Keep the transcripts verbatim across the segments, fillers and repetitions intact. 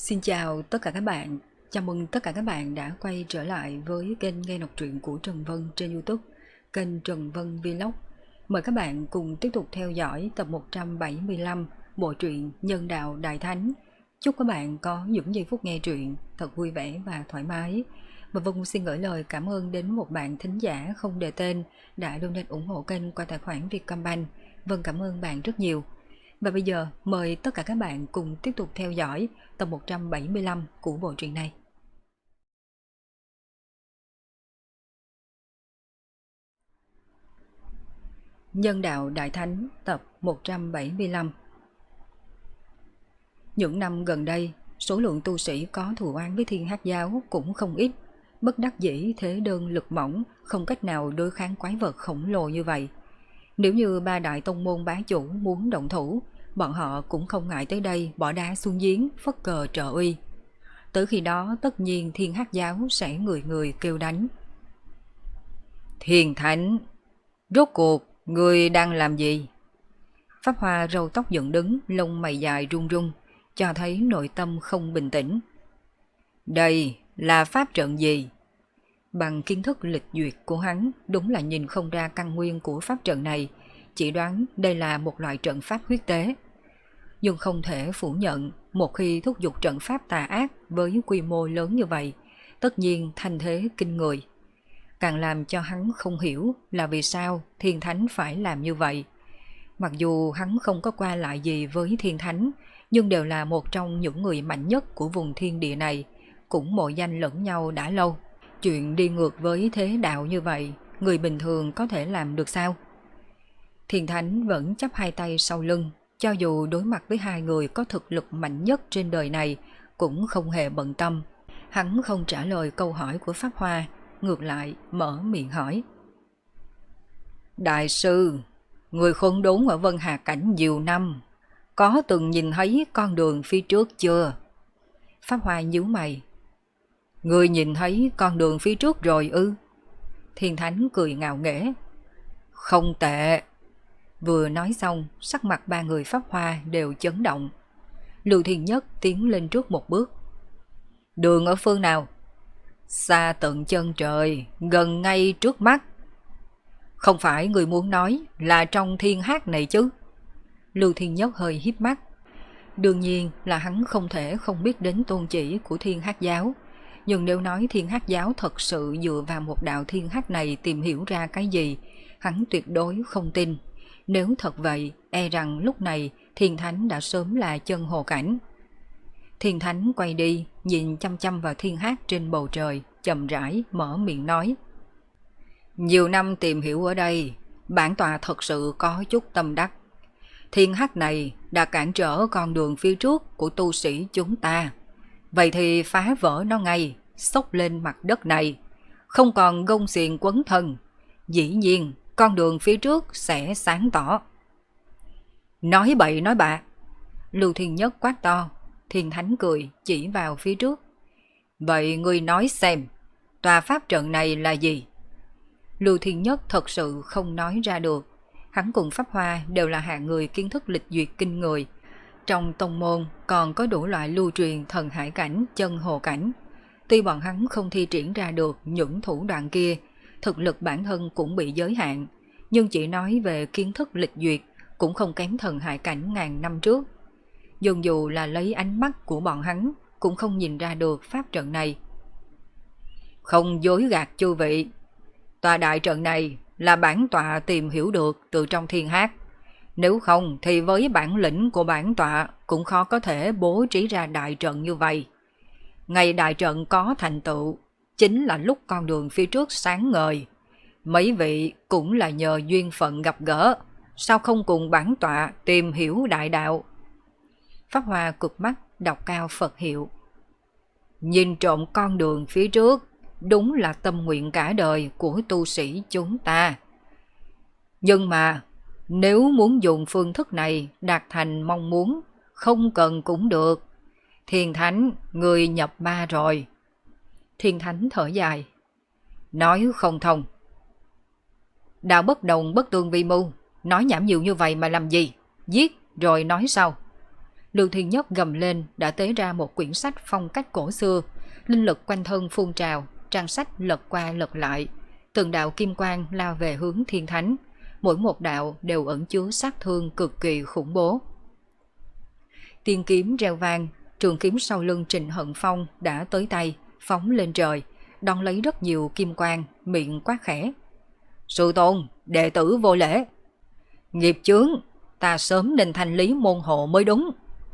Xin chào tất cả các bạn, chào mừng tất cả các bạn đã quay trở lại với kênh nghe đọc truyện của Trần Vân trên YouTube, kênh Trần Vân Vlog. Mời các bạn cùng tiếp tục theo dõi tập một trăm bảy mươi lăm bộ truyện Nhân Đạo Đại Thánh. Chúc các bạn có những giây phút nghe truyện thật vui vẻ và thoải mái. Và Vân xin gửi lời cảm ơn đến một bạn thính giả không đề tên đã donate ủng hộ kênh qua tài khoản Vietcombank. Vân cảm ơn bạn rất nhiều. Và bây giờ mời tất cả các bạn cùng tiếp tục theo dõi tập một trăm bảy mươi lăm của bộ truyện này. Nhân Đạo Đại Thánh tập một trăm bảy mươi lăm. Những năm gần đây, số lượng tu sĩ có thù oán với Thiên Hắc Giáo cũng không ít. Bất đắc dĩ thế đơn lực mỏng, không cách nào đối kháng quái vật khổng lồ như vậy. Nếu như ba đại tông môn bá chủ muốn động thủ, bọn họ cũng không ngại tới đây bỏ đá xuống giếng, phất cờ trợ uy. Tới khi đó tất nhiên Thiên Hắc Giáo sẽ người người kêu đánh. Thiên Thánh, rốt cuộc người đang làm gì? Pháp Hoa râu tóc dựng đứng, lông mày dài run run, cho thấy nội tâm không bình tĩnh. Đây là pháp trận gì? Bằng kiến thức lịch duyệt của hắn, đúng là nhìn không ra căn nguyên của pháp trận này, chỉ đoán đây là một loại trận pháp huyết tế. Nhưng không thể phủ nhận, một khi thúc giục trận pháp tà ác với quy mô lớn như vậy, tất nhiên thanh thế kinh người. Càng làm cho hắn không hiểu là vì sao Thiên Thánh phải làm như vậy. Mặc dù hắn không có qua lại gì với Thiên Thánh, nhưng đều là một trong những người mạnh nhất của vùng thiên địa này, cũng mộ danh lẫn nhau đã lâu. Chuyện đi ngược với thế đạo như vậy, người bình thường có thể làm được sao? Thiên Thánh vẫn chắp hai tay sau lưng, cho dù đối mặt với hai người có thực lực mạnh nhất trên đời này, cũng không hề bận tâm. Hắn không trả lời câu hỏi của Pháp Hoa, ngược lại mở miệng hỏi. Đại sư, người khốn đốn ở Vân Hà Cảnh nhiều năm, có từng nhìn thấy con đường phía trước chưa? Pháp Hoa nhíu mày. Người nhìn thấy con đường phía trước rồi ư? Thiên Thánh cười ngạo nghễ. Không tệ. Vừa nói xong, sắc mặt ba người Pháp Hoa đều chấn động. Lưu Thiên Nhất tiến lên trước một bước. Đường ở phương nào? Xa tận chân trời, gần ngay trước mắt. Không phải người muốn nói là trong thiên hát này chứ? Lưu Thiên Nhất hơi híp mắt. Đương nhiên là hắn không thể không biết đến tôn chỉ của Thiên Hắc Giáo. Nhưng nếu nói Thiên Hắc Giáo thật sự dựa vào một đạo thiên hắc này tìm hiểu ra cái gì, hắn tuyệt đối không tin. Nếu thật vậy, e rằng lúc này Thiên Thánh đã sớm là chân hồ cảnh. Thiên Thánh quay đi, nhìn chăm chăm vào thiên hắc trên bầu trời, chậm rãi mở miệng nói. Nhiều năm tìm hiểu ở đây, bản tọa thật sự có chút tâm đắc. Thiên hắc này đã cản trở con đường phía trước của tu sĩ chúng ta. Vậy thì phá vỡ nó ngay, xốc lên mặt đất này, không còn gông xiềng quấn thân. Dĩ nhiên, con đường phía trước sẽ sáng tỏ. Nói bậy nói bạ. Lưu Thiên Nhất quát to. Thiên Thánh cười, chỉ vào phía trước. Vậy ngươi nói xem, tòa pháp trận này là gì? Lưu Thiên Nhất thật sự không nói ra được. Hắn cùng Pháp Hoa đều là hạng người kiến thức lịch duyệt kinh người. Trong tông môn còn có đủ loại lưu truyền thần hải cảnh, chân hồ cảnh. Tuy bọn hắn không thi triển ra được những thủ đoạn kia, thực lực bản thân cũng bị giới hạn, nhưng chỉ nói về kiến thức lịch duyệt cũng không kém thần hải cảnh ngàn năm trước. Dù dù là lấy ánh mắt của bọn hắn cũng không nhìn ra được pháp trận này. Không dối gạt chư vị, tòa đại trận này là bản tọa tìm hiểu được từ trong thiên hát. Nếu không thì với bản lĩnh của bản tọa cũng khó có thể bố trí ra đại trận như vậy. Ngày đại trận có thành tựu, chính là lúc con đường phía trước sáng ngời. Mấy vị cũng là nhờ duyên phận gặp gỡ, sao không cùng bản tọa tìm hiểu đại đạo? Pháp Hoa cực mắt đọc cao Phật hiệu. Nhìn trộm con đường phía trước, đúng là tâm nguyện cả đời của tu sĩ chúng ta. Nhưng mà nếu muốn dùng phương thức này đạt thành mong muốn, không cần cũng được. Thiên Thánh, người nhập ma rồi. Thiên Thánh thở dài. Nói không thông. Đạo bất đồng bất tương vi mưu, nói nhảm nhiều như vậy mà làm gì? Giết rồi nói sau. Lưu Thiên Nhất gầm lên đã tế ra một quyển sách phong cách cổ xưa, linh lực quanh thân phun trào, trang sách lật qua lật lại, từng đạo kim quang lao về hướng Thiên Thánh, mỗi một đạo đều ẩn chứa sát thương cực kỳ khủng bố. Tiên kiếm reo vang, trường kiếm sau lưng Trịnh Hận Phong đã tới tay, phóng lên trời, đón lấy rất nhiều kim quang, miệng quát khẽ: "Sư tôn, đệ tử vô lễ. Nghiệp chướng, ta sớm nên thanh lý môn hộ mới đúng."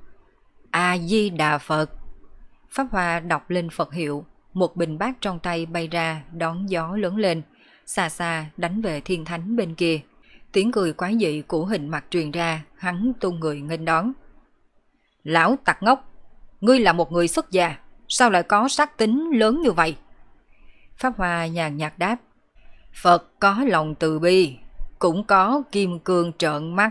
A Di Đà Phật. Pháp Hoa đọc lên Phật hiệu, một bình bát trong tay bay ra đón gió lớn lên, xa xa đánh về Thiên Thánh bên kia. Tiếng cười quái dị của Hình Mặc truyền ra, hắn tung người nghênh đón. "Lão tặc ngốc, ngươi là một người xuất gia, sao lại có sát tính lớn như vậy?" Pháp Hoa nhàn nhạt đáp: "Phật có lòng từ bi, cũng có kim cương trợn mắt."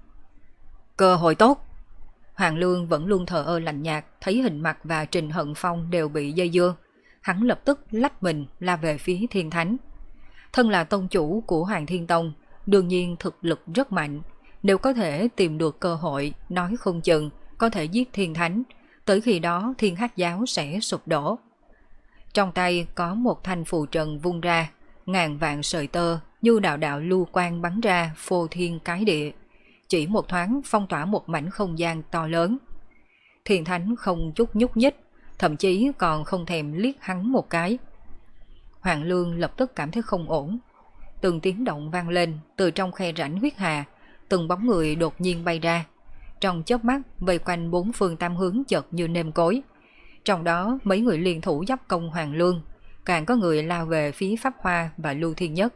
Cơ hội tốt. Hoàng Lương vẫn luôn thờ ơ lạnh nhạt, thấy Hình Mặc và Trịnh Hận Phong đều bị dây dưa, hắn lập tức lách mình la về phía Thiên Thánh. Thân là tông chủ của Hoàng Thiên Tông, đương nhiên thực lực rất mạnh, nếu có thể tìm được cơ hội, nói không chừng có thể giết Thiên Thánh, tới khi đó Thiên Hắc Giáo sẽ sụp đổ. Trong tay có một thanh phù trần vung ra, ngàn vạn sợi tơ như đạo đạo lưu quang bắn ra phô thiên cái địa, chỉ một thoáng phong tỏa một mảnh không gian to lớn. Thiên Thánh không chút nhúc nhích, thậm chí còn không thèm liếc hắn một cái. Hoàng Lương lập tức cảm thấy không ổn. Từng tiếng động vang lên từ trong khe rãnh huyết hà, từng bóng người đột nhiên bay ra. Trong chớp mắt vây quanh bốn phương tam hướng chợt như nêm cối. Trong đó mấy người liên thủ giáp công Hoàng Lương, càng có người lao về phía Pháp Hoa và Lưu Thiên Nhất.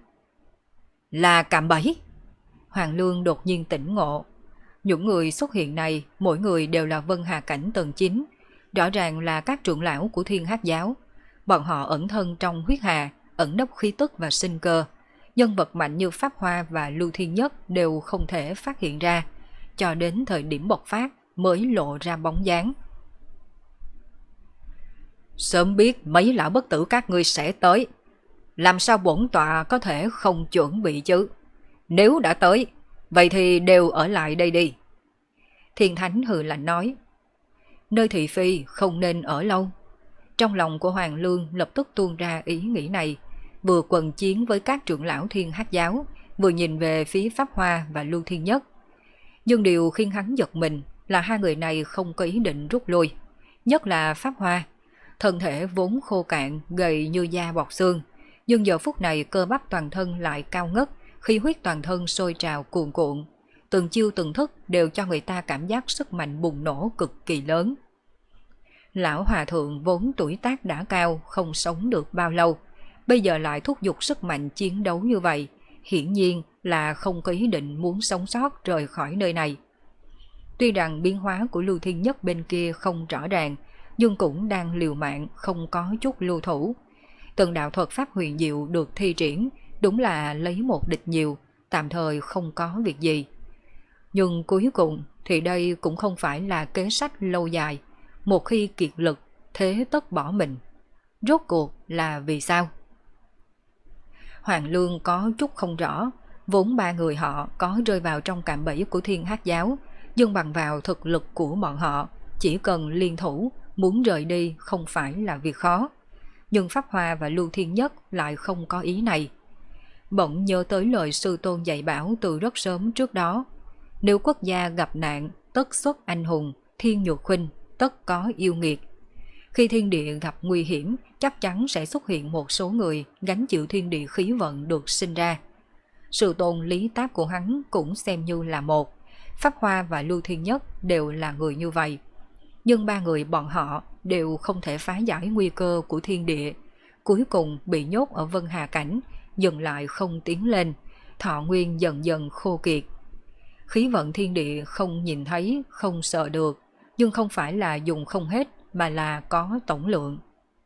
Là cạm bẫy. Hoàng Lương đột nhiên tỉnh ngộ. Những người xuất hiện này, mỗi người đều là Vân Hà cảnh tầng chín, rõ ràng là các trưởng lão của Thiên Hắc Giáo. Bọn họ ẩn thân trong huyết hà, ẩn nấp khí tức và sinh cơ. Nhân vật mạnh như Pháp Hoa và Lưu Thiên Nhất đều không thể phát hiện ra, cho đến thời điểm bộc phát mới lộ ra bóng dáng. Sớm biết mấy lão bất tử các ngươi sẽ tới, làm sao bổn tọa có thể không chuẩn bị chứ? Nếu đã tới, vậy thì đều ở lại đây đi. Thiên Thánh hừ lạnh nói. Nơi thị phi không nên ở lâu. Trong lòng của Hoàng Lương lập tức tuôn ra ý nghĩ này, vừa quần chiến với các trưởng lão Thiên Hắc Giáo, vừa nhìn về phía Pháp Hoa và Lưu Thiên Nhất. Nhưng điều khiến hắn giật mình là hai người này không có ý định rút lui, nhất là Pháp Hoa. Thân thể vốn khô cạn, gầy như da bọc xương, nhưng giờ phút này cơ bắp toàn thân lại cao ngất, khí huyết toàn thân sôi trào cuồn cuộn. Từng chiêu từng thức đều cho người ta cảm giác sức mạnh bùng nổ cực kỳ lớn. Lão hòa thượng vốn tuổi tác đã cao, không sống được bao lâu, bây giờ lại thúc giục sức mạnh chiến đấu như vậy, hiển nhiên là không có ý định muốn sống sót rời khỏi nơi này. Tuy rằng biến hóa của Lưu Thiên Nhất bên kia không rõ ràng, nhưng cũng đang liều mạng không có chút lưu thủ. Từng đạo thuật pháp huyền diệu được thi triển, đúng là lấy một địch nhiều, tạm thời không có việc gì. Nhưng cuối cùng thì đây cũng không phải là kế sách lâu dài, một khi kiệt lực, thế tất bỏ mình. Rốt cuộc là vì sao? Hoàng Lương có chút không rõ, vốn ba người họ có rơi vào trong cạm bẫy của Thiên Hắc Giáo, nhưng bằng vào thực lực của bọn họ, chỉ cần liên thủ, muốn rời đi không phải là việc khó. Nhưng Pháp Hoa và Lưu Thiên Nhất lại không có ý này. Bỗng nhớ tới lời sư tôn dạy bảo từ rất sớm trước đó. Nếu quốc gia gặp nạn, tất xuất anh hùng, thiên nhược khuynh, tất có yêu nghiệt. Khi thiên địa gặp nguy hiểm, chắc chắn sẽ xuất hiện một số người gánh chịu thiên địa khí vận được sinh ra. Sư tôn lý táp của hắn cũng xem như là một. Pháp Hoa và Lưu Thiên Nhất đều là người như vậy. Nhưng ba người bọn họ đều không thể phá giải nguy cơ của thiên địa, cuối cùng bị nhốt ở Vân Hà Cảnh, dừng lại không tiến lên, thọ nguyên dần dần khô kiệt. Khí vận thiên địa không nhìn thấy, không sợ được, nhưng không phải là dùng không hết mà là có tổng lượng.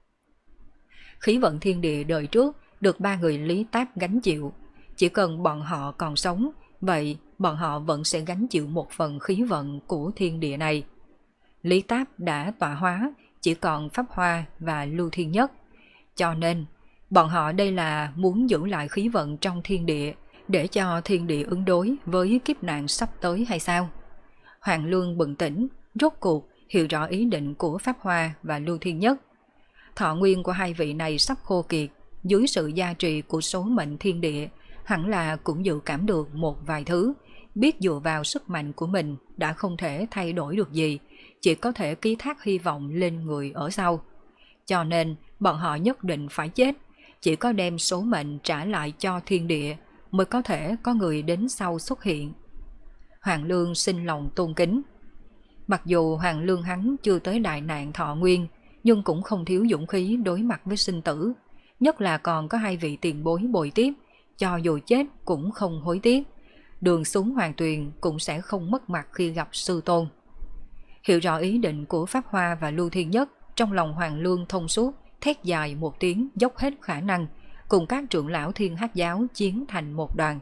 Khí vận thiên địa đời trước được ba người Lý Táp gánh chịu, chỉ cần bọn họ còn sống, vậy bọn họ vẫn sẽ gánh chịu một phần khí vận của thiên địa này. Lý Táp đã tọa hóa, chỉ còn Pháp Hoa và Lưu Thiên Nhất, cho nên bọn họ đây là muốn giữ lại khí vận trong thiên địa để cho thiên địa ứng đối với kiếp nạn sắp tới hay sao? Hoàng Lương bừng tỉnh, rốt cuộc hiểu rõ ý định của Pháp Hoa và Lưu Thiên Nhất. Thọ nguyên của hai vị này sắp khô kiệt, dưới sự gia trì của số mệnh thiên địa, hẳn là cũng dự cảm được một vài thứ, biết dựa vào sức mạnh của mình đã không thể thay đổi được gì, chỉ có thể ký thác hy vọng lên người ở sau. Cho nên bọn họ nhất định phải chết, chỉ có đem số mệnh trả lại cho thiên địa mới có thể có người đến sau xuất hiện. Hoàng Lương xin lòng tôn kính. Mặc dù Hoàng Lương hắn chưa tới đại nạn thọ nguyên, nhưng cũng không thiếu dũng khí đối mặt với sinh tử, nhất là còn có hai vị tiền bối bồi tiếp, cho dù chết cũng không hối tiếc. Đường xuống hoàng tuyền cũng sẽ không mất mặt khi gặp sư tôn. Hiểu rõ ý định của Pháp Hoa và Lưu Thiên Nhất, trong lòng Hoàng Lương thông suốt, thét dài một tiếng dốc hết khả năng, cùng các trưởng lão Thiên Hắc giáo chiến thành một đoàn.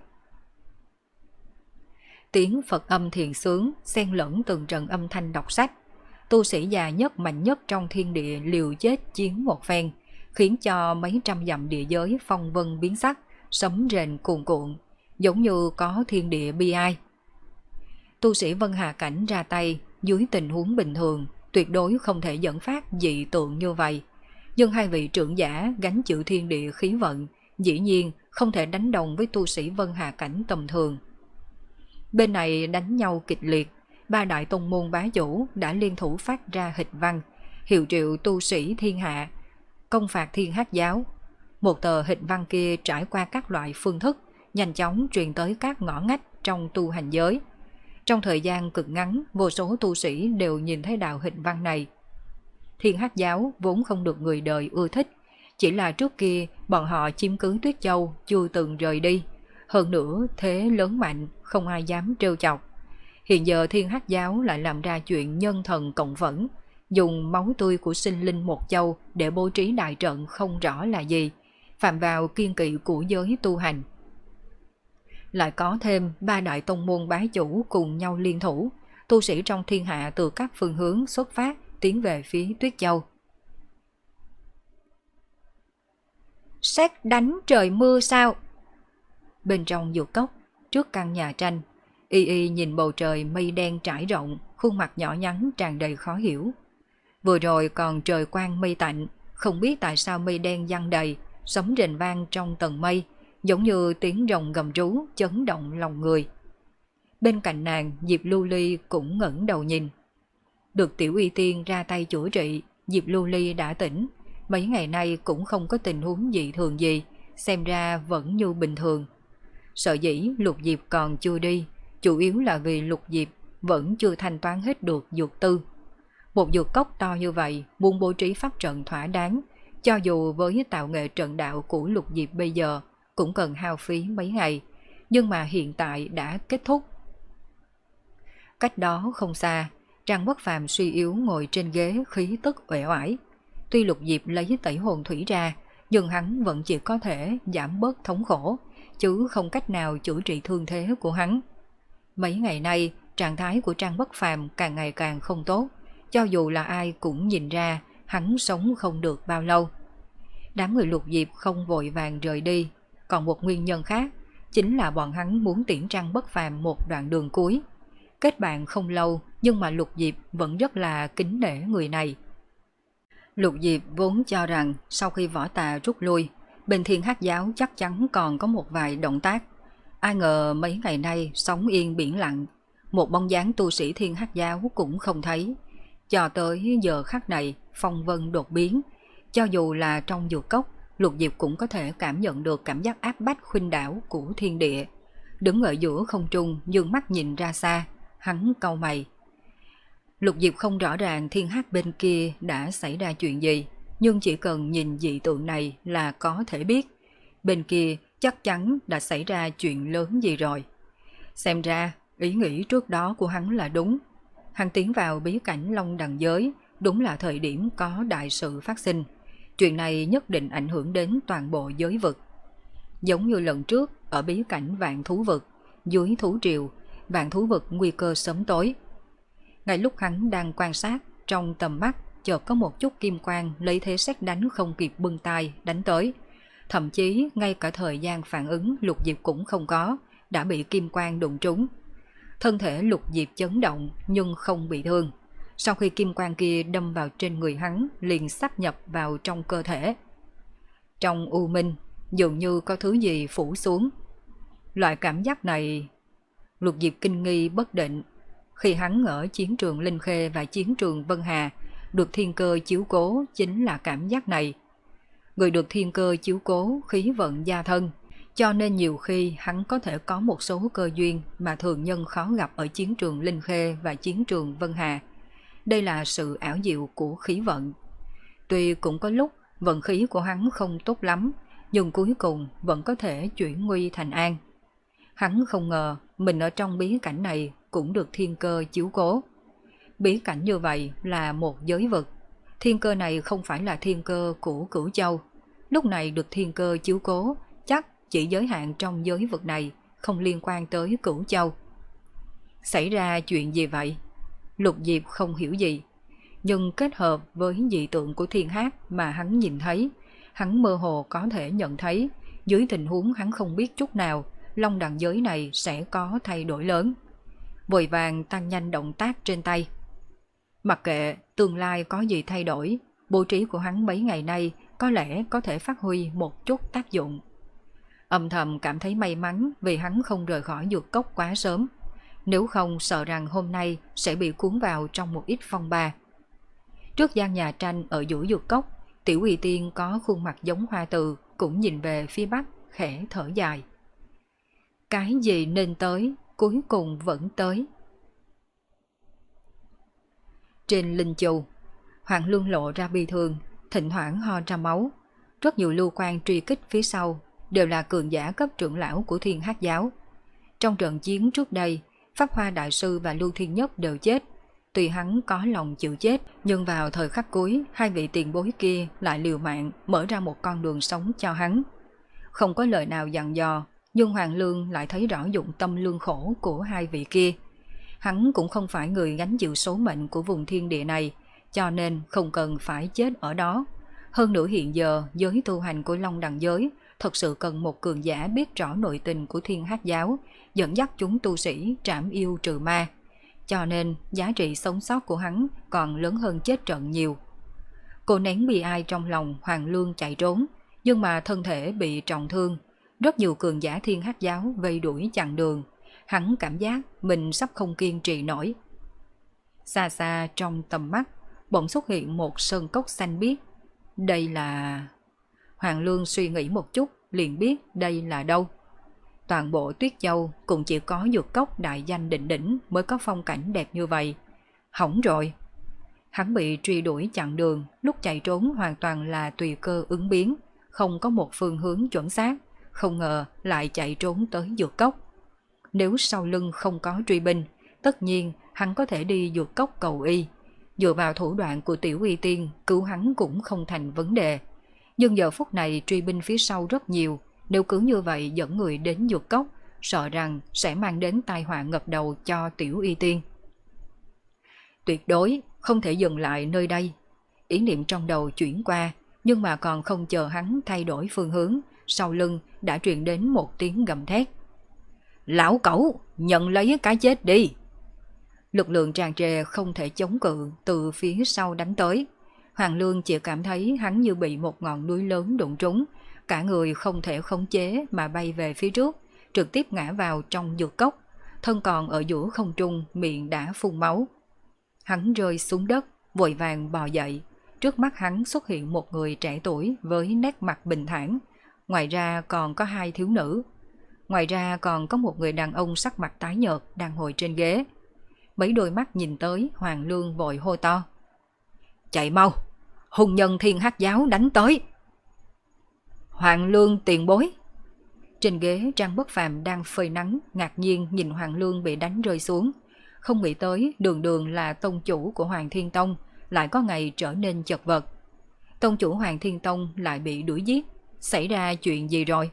Tiếng Phật âm thiền sướng xen lẫn từng trận âm thanh đọc sách. Tu sĩ già nhất mạnh nhất trong thiên địa liều chết chiến một phen, khiến cho mấy trăm dặm địa giới phong vân biến sắc, sấm rền cuồn cuộn, giống như có thiên địa bi ai. Tu sĩ Vân Hà Cảnh ra tay dưới tình huống bình thường tuyệt đối không thể dẫn phát dị tượng như vậy, nhưng hai vị trưởng giả gánh chịu thiên địa khí vận, dĩ nhiên không thể đánh đồng với tu sĩ Vân Hà Cảnh tầm thường. Bên này đánh nhau kịch liệt, ba đại tông môn bá chủ đã liên thủ phát ra hịch văn, hiệu triệu tu sĩ thiên hạ, công phạt Thiên Hắc giáo. Một tờ hịch văn kia trải qua các loại phương thức, nhanh chóng truyền tới các ngõ ngách trong tu hành giới. Trong thời gian cực ngắn, vô số tu sĩ đều nhìn thấy đạo hịch văn này. Thiên Hắc giáo vốn không được người đời ưa thích, chỉ là trước kia bọn họ chiếm cứ Tuyết Châu chưa từng rời đi. Hơn nữa thế lớn mạnh, không ai dám trêu chọc. Hiện giờ Thiên Hắc giáo lại làm ra chuyện nhân thần cộng vẫn, dùng máu tươi của sinh linh một châu để bố trí đại trận không rõ là gì, phạm vào kiêng kỵ của giới tu hành. Lại có thêm ba đại tông môn bá chủ cùng nhau liên thủ, tu sĩ trong thiên hạ từ các phương hướng xuất phát tiến về phía Tuyết Châu. Sét đánh trời mưa sao? Bên trong dược cốc, trước căn nhà tranh, Y Y nhìn bầu trời mây đen trải rộng, khuôn mặt nhỏ nhắn tràn đầy khó hiểu. Vừa rồi còn trời quang mây tạnh, không biết tại sao mây đen giăng đầy, sấm rền vang trong tầng mây, giống như tiếng rồng gầm rú chấn động lòng người. Bên cạnh nàng, Diệp Lưu Ly cũng ngẩng đầu nhìn. Được Tiểu Y Tiên ra tay chữa trị, Diệp Lưu Ly đã tỉnh, mấy ngày nay cũng không có tình huống dị thường gì, xem ra vẫn như bình thường. Sợ dĩ Lục Diệp còn chưa đi, chủ yếu là vì Lục Diệp vẫn chưa thanh toán hết được dược tư. Một dược cốc to như vậy, muốn bố trí pháp trận thỏa đáng, cho dù với tạo nghệ trận đạo của Lục Diệp bây giờ, cũng cần hao phí mấy ngày, nhưng mà hiện tại đã kết thúc. Cách đó không xa, Trang Bất Phàm suy yếu ngồi trên ghế khí tức uể oải. Tuy Lục Diệp lấy tẩy hồn thủy ra, nhưng hắn vẫn chỉ có thể giảm bớt thống khổ, chứ không cách nào chữa trị thương thế của hắn. Mấy ngày nay, trạng thái của Trang Bất Phàm càng ngày càng không tốt, cho dù là ai cũng nhìn ra hắn sống không được bao lâu. Đám người Lục Diệp không vội vàng rời đi, còn một nguyên nhân khác chính là bọn hắn muốn tiễn Trang Bất Phàm một đoạn đường cuối. Kết bạn không lâu, nhưng mà Lục Diệp vẫn rất là kính nể người này. Lục Diệp vốn cho rằng sau khi Võ Tà rút lui, bên Thiên Hắc giáo chắc chắn còn có một vài động tác. Ai ngờ mấy ngày nay sóng yên biển lặng, một bóng dáng tu sĩ Thiên Hắc giáo cũng không thấy. Cho tới giờ khắc này, phong vân đột biến, cho dù là trong dược cốc, Lục Diệp cũng có thể cảm nhận được cảm giác áp bách khuynh đảo của thiên địa. Đứng ở giữa không trung, dương mắt nhìn ra xa, hắn cau mày. Lục Diệp không rõ ràng Thiên Hắc bên kia đã xảy ra chuyện gì, nhưng chỉ cần nhìn dị tượng này là có thể biết. Bên kia chắc chắn đã xảy ra chuyện lớn gì rồi. Xem ra, ý nghĩ trước đó của hắn là đúng. Hắn tiến vào bí cảnh Long Đằng giới, đúng là thời điểm có đại sự phát sinh. Chuyện này nhất định ảnh hưởng đến toàn bộ giới vực. Giống như lần trước ở bí cảnh Vạn Thú Vực, dưới thú triều, Vạn Thú Vực nguy cơ sớm tối. Ngay lúc hắn đang quan sát, trong tầm mắt chợt có một chút kim quang lấy thế sét đánh không kịp bưng tay đánh tới. Thậm chí ngay cả thời gian phản ứng Lục Diệp cũng không có, đã bị kim quang đụng trúng. Thân thể Lục Diệp chấn động nhưng không bị thương. sau khi kim quang kia đâm vào trên người hắn liền sáp nhập vào trong cơ thể. Trong u minh dường như có thứ gì phủ xuống. Loại cảm giác này, Lục Diệp kinh nghi bất định. Khi hắn ở chiến trường Linh Khê và chiến trường Vân Hà được thiên cơ chiếu cố chính là cảm giác này. Người được thiên cơ chiếu cố khí vận gia thân, cho nên nhiều khi hắn có thể có một số cơ duyên mà thường nhân khó gặp ở chiến trường Linh Khê và chiến trường Vân Hà. Đây là sự ảo diệu của khí vận. Tuy cũng có lúc vận khí của hắn không tốt lắm, nhưng cuối cùng vẫn có thể chuyển nguy thành an. Hắn không ngờ mình ở trong bí cảnh này cũng được thiên cơ chiếu cố. Bí cảnh như vậy là một giới vực. Thiên cơ này không phải là thiên cơ của Cửu Châu. Lúc này được thiên cơ chiếu cố chắc chỉ giới hạn trong giới vực này, không liên quan tới Cửu Châu. Xảy ra chuyện gì vậy? Lục Diệp không hiểu gì, nhưng kết hợp với dị tượng của thiên hát mà hắn nhìn thấy, hắn mơ hồ có thể nhận thấy dưới tình huống hắn không biết chút nào long đằng giới này sẽ có thay đổi lớn. Vội vàng tăng nhanh động tác trên tay. Mặc kệ tương lai có gì thay đổi, bố trí của hắn mấy ngày nay có lẽ có thể phát huy một chút tác dụng. Âm thầm cảm thấy may mắn vì hắn không rời khỏi dược cốc quá sớm, nếu không sợ rằng hôm nay sẽ bị cuốn vào trong một ít phong ba. Trước gian nhà tranh ở giữa dược cốc, Tiểu Uy Tiên có khuôn mặt giống hoa từ cũng nhìn về phía bắc khẽ thở dài. Cái gì nên tới cuối cùng vẫn tới. Trên Linh Châu, Hoàng Lương lộ ra bi thương, thỉnh thoảng ho ra máu. Rất nhiều lưu quan truy kích phía sau đều là cường giả cấp trưởng lão của Thiên Hắc giáo. Trong trận chiến trước đây, Pháp Hoa Đại Sư và Lưu Thiên Nhất đều chết. Tuy hắn có lòng chịu chết, nhưng vào thời khắc cuối, hai vị tiền bối kia lại liều mạng mở ra một con đường sống cho hắn. Không có lời nào dặn dò, nhưng Hoàng Lương lại thấy rõ dụng tâm lương khổ của hai vị kia. Hắn cũng không phải người gánh chịu số mệnh của vùng thiên địa này, cho nên không cần phải chết ở đó. Hơn nữa hiện giờ, giới tu hành của Long Đằng giới thật sự cần một cường giả biết rõ nội tình của Thiên Hắc giáo, dẫn dắt chúng tu sĩ trảm yêu trừ ma. Cho nên giá trị sống sót của hắn còn lớn hơn chết trận nhiều. Cô nén bi ai trong lòng, Hoàng Lương chạy trốn, nhưng mà thân thể bị trọng thương. Rất nhiều cường giả Thiên Hắc giáo vây đuổi chặn đường. Hắn cảm giác mình sắp không kiên trì nổi. Xa xa trong tầm mắt bỗng xuất hiện một sơn cốc xanh biếc. Đây là... Hoàng Lương suy nghĩ một chút liền biết đây là đâu. Toàn bộ Tuyết Châu cũng chỉ có dược cốc đại danh đỉnh đỉnh mới có phong cảnh đẹp như vậy. Hỏng rồi. Hắn bị truy đuổi chặn đường, lúc chạy trốn hoàn toàn là tùy cơ ứng biến, không có một phương hướng chuẩn xác, không ngờ lại chạy trốn tới dược cốc. Nếu sau lưng không có truy binh, tất nhiên hắn có thể đi dược cốc cầu y. Dựa vào thủ đoạn của Tiểu Uy Tiên, cứu hắn cũng không thành vấn đề. Nhưng giờ phút này truy binh phía sau rất nhiều, nếu cứ như vậy dẫn người đến dược cốc, sợ rằng sẽ mang đến tai họa ngập đầu cho Tiểu Uy Tiên. Tuyệt đối không thể dừng lại nơi đây. Ý niệm trong đầu chuyển qua, nhưng mà còn không chờ hắn thay đổi phương hướng, sau lưng đã truyền đến một tiếng gầm thét. Lão cẩu, nhận lấy cái chết đi! Lực lượng tràn trề không thể chống cự từ phía sau đánh tới. Hoàng Lương chỉ cảm thấy hắn như bị một ngọn núi lớn đụng trúng, cả người không thể khống chế mà bay về phía trước, trực tiếp ngã vào trong dược cốc, thân còn ở giữa không trung, miệng đã phun máu. Hắn rơi xuống đất, vội vàng bò dậy. Trước mắt hắn xuất hiện một người trẻ tuổi với nét mặt bình thản, ngoài ra còn có hai thiếu nữ. Ngoài ra còn có một người đàn ông sắc mặt tái nhợt đang ngồi trên ghế. Mấy đôi mắt nhìn tới, Hoàng Lương vội hô to. Chạy mau, hung nhân Thiên Hắc giáo đánh tới. Hoàng Lương tiền bối. Trên ghế Trang Bất Phàm đang phơi nắng, ngạc nhiên nhìn Hoàng Lương bị đánh rơi xuống. Không nghĩ tới đường đường là tông chủ của Hoàng Thiên Tông lại có ngày trở nên chật vật. Tông chủ Hoàng Thiên Tông lại bị đuổi giết, xảy ra chuyện gì rồi?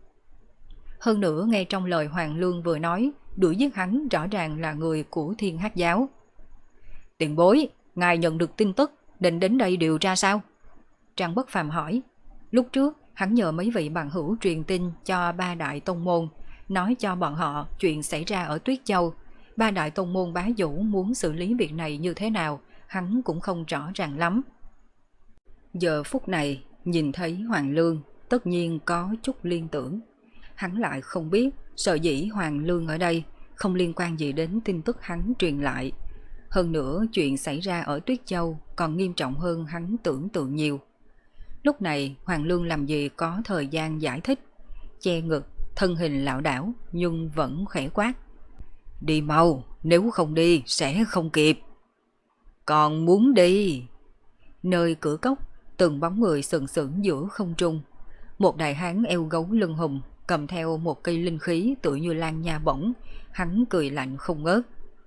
Hơn nữa nghe trong lời Hoàng Lương vừa nói, đuổi giết hắn rõ ràng là người của Thiên Hắc giáo. Tiền bối, ngài nhận được tin tức, định đến đây điều tra sao? Trang Bất Phàm hỏi. Lúc trước hắn nhờ mấy vị bằng hữu truyền tin cho ba đại tông môn, nói cho bọn họ chuyện xảy ra ở Tuyết Châu. Ba đại tông môn bá chủ muốn xử lý việc này như thế nào, hắn cũng không rõ ràng lắm. Giờ phút này, nhìn thấy Hoàng Lương, tất nhiên có chút liên tưởng. Hắn lại không biết, sợ dĩ Hoàng Lương ở đây không liên quan gì đến tin tức hắn truyền lại. Hơn nữa, chuyện xảy ra ở Tuyết Châu còn nghiêm trọng hơn hắn tưởng tượng nhiều. Lúc này, Hoàng Lương làm gì có thời gian giải thích. Che ngực, thân hình lảo đảo nhưng vẫn khẽ quát. Đi mau, nếu không đi sẽ không kịp. Còn muốn đi. Nơi cửa cốc, từng bóng người sừng sững giữa không trung. Một đại hán eo gấu lưng hùm, cầm theo một cây linh khí tựa như lan nha bổng, hắn cười lạnh không ngớt.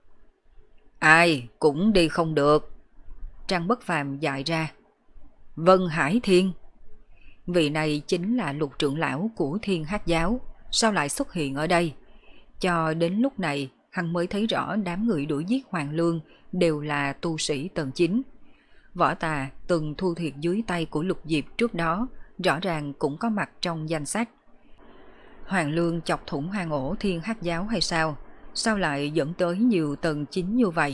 Ai cũng đi không được. Trang Bất Phàm dạy ra. Vân Hải Thiên. Vị này chính là Lục trưởng lão của Thiên Hắc giáo, sao lại xuất hiện ở đây? Cho đến lúc này, hắn mới thấy rõ đám người đuổi giết Hoàng Lương đều là tu sĩ tầng chín. Võ Tà từng thu thiệt dưới tay của Lục Diệp trước đó, rõ ràng cũng có mặt trong danh sách. Hoàng Lương chọc thủng hang ổ Thiên Hắc giáo hay sao? Sao lại dẫn tới nhiều tầng chín như vậy?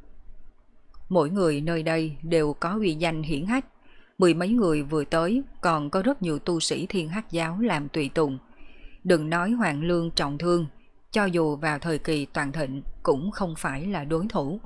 Mỗi người nơi đây đều có uy danh hiển hách. Mười mấy người vừa tới, còn có rất nhiều tu sĩ Thiên Hắc giáo làm tùy tùng. Đừng nói Hoàng Lương trọng thương, cho dù vào thời kỳ toàn thịnh cũng không phải là đối thủ.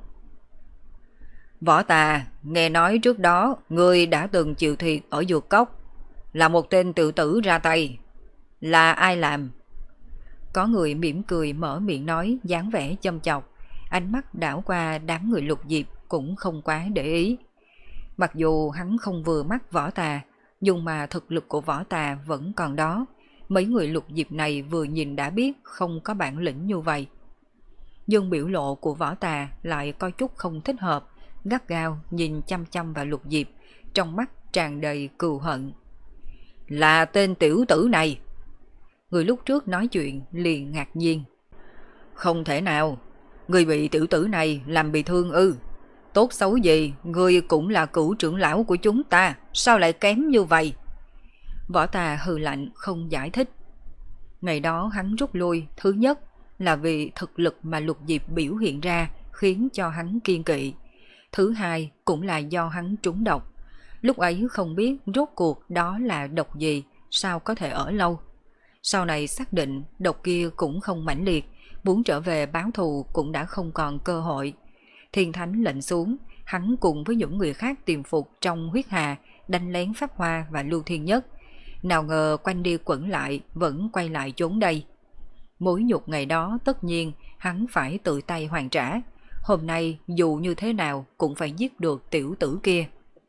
Võ Tà, nghe nói trước đó ngươi đã từng chịu thiệt ở Dược Cốc, là một tên tự tử ra tay. Là ai làm? Có người mỉm cười mở miệng nói, dáng vẻ châm chọc, ánh mắt đảo qua đám người Lục Diệp cũng không quá để ý. Mặc dù hắn không vừa mắt Võ Tà, nhưng mà thực lực của Võ Tà vẫn còn đó. Mấy người Lục Diệp này vừa nhìn đã biết không có bản lĩnh như vậy. Nhưng biểu lộ của Võ Tà lại có chút không thích hợp, gắt gao nhìn chăm chăm vào Lục Diệp, trong mắt tràn đầy cừu hận. Là tên tiểu tử này. Người lúc trước nói chuyện liền ngạc nhiên. Không thể nào, người bị tiểu tử này làm bị thương ư? Tốt xấu gì, người cũng là cửu trưởng lão của chúng ta, sao lại kém như vậy? Võ Tà hừ lạnh không giải thích. Ngày đó hắn rút lui, thứ nhất là vì thực lực mà Lục Diệp biểu hiện ra khiến cho hắn kiên kỵ. Thứ hai cũng là do hắn trúng độc. Lúc ấy không biết rốt cuộc đó là độc gì, sao có thể ở lâu. Sau này xác định độc kia cũng không mãnh liệt, muốn trở về báo thù cũng đã không còn cơ hội. Thiên Thánh lệnh xuống, hắn cùng với những người khác tìm phục trong huyết hà, đánh lén Pháp Hoa và Lưu Thiên Nhất. Nào ngờ quanh đi quẩn lại, vẫn quay lại trốn đây. Mối nhục ngày đó tất nhiên hắn phải tự tay hoàn trả. Hôm nay dù như thế nào cũng phải giết được tiểu tử kia.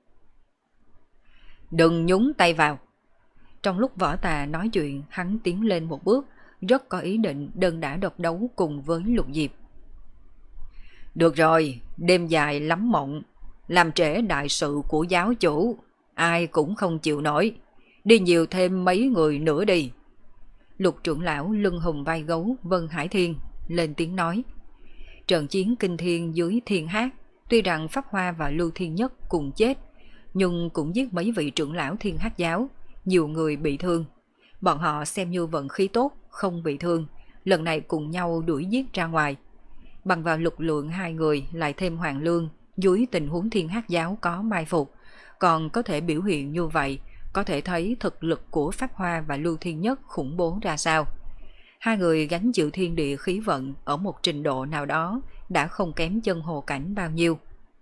Đừng nhúng tay vào. Trong lúc Võ Tà nói chuyện, hắn tiến lên một bước, rất có ý định đơn đả độc đấu cùng với Lục Diệp. Được rồi, đêm dài lắm mộng, làm trễ đại sự của giáo chủ, ai cũng không chịu nổi. Đi nhiều thêm mấy người nữa đi. Lục trưởng lão lưng hùm vai gấu Vân Hải Thiên lên tiếng nói. Trận chiến kinh thiên dưới Thiên Hắc, tuy rằng Pháp Hoa và Lưu Thiên Nhất cùng chết, nhưng cũng giết mấy vị trưởng lão Thiên Hắc giáo, nhiều người bị thương. Bọn họ xem như vận khí tốt, không bị thương, lần này cùng nhau đuổi giết ra ngoài. Bằng vào lực lượng hai người lại thêm Hoàng Lương, dưới tình huống Thiên Hắc giáo có mai phục, còn có thể biểu hiện như vậy, có thể thấy thực lực của Pháp Hoa và Lưu Thiên Nhất khủng bố ra sao. Hai người gánh chịu thiên địa khí vận ở một trình độ nào đó đã không kém chân hồ cảnh bao nhiêu.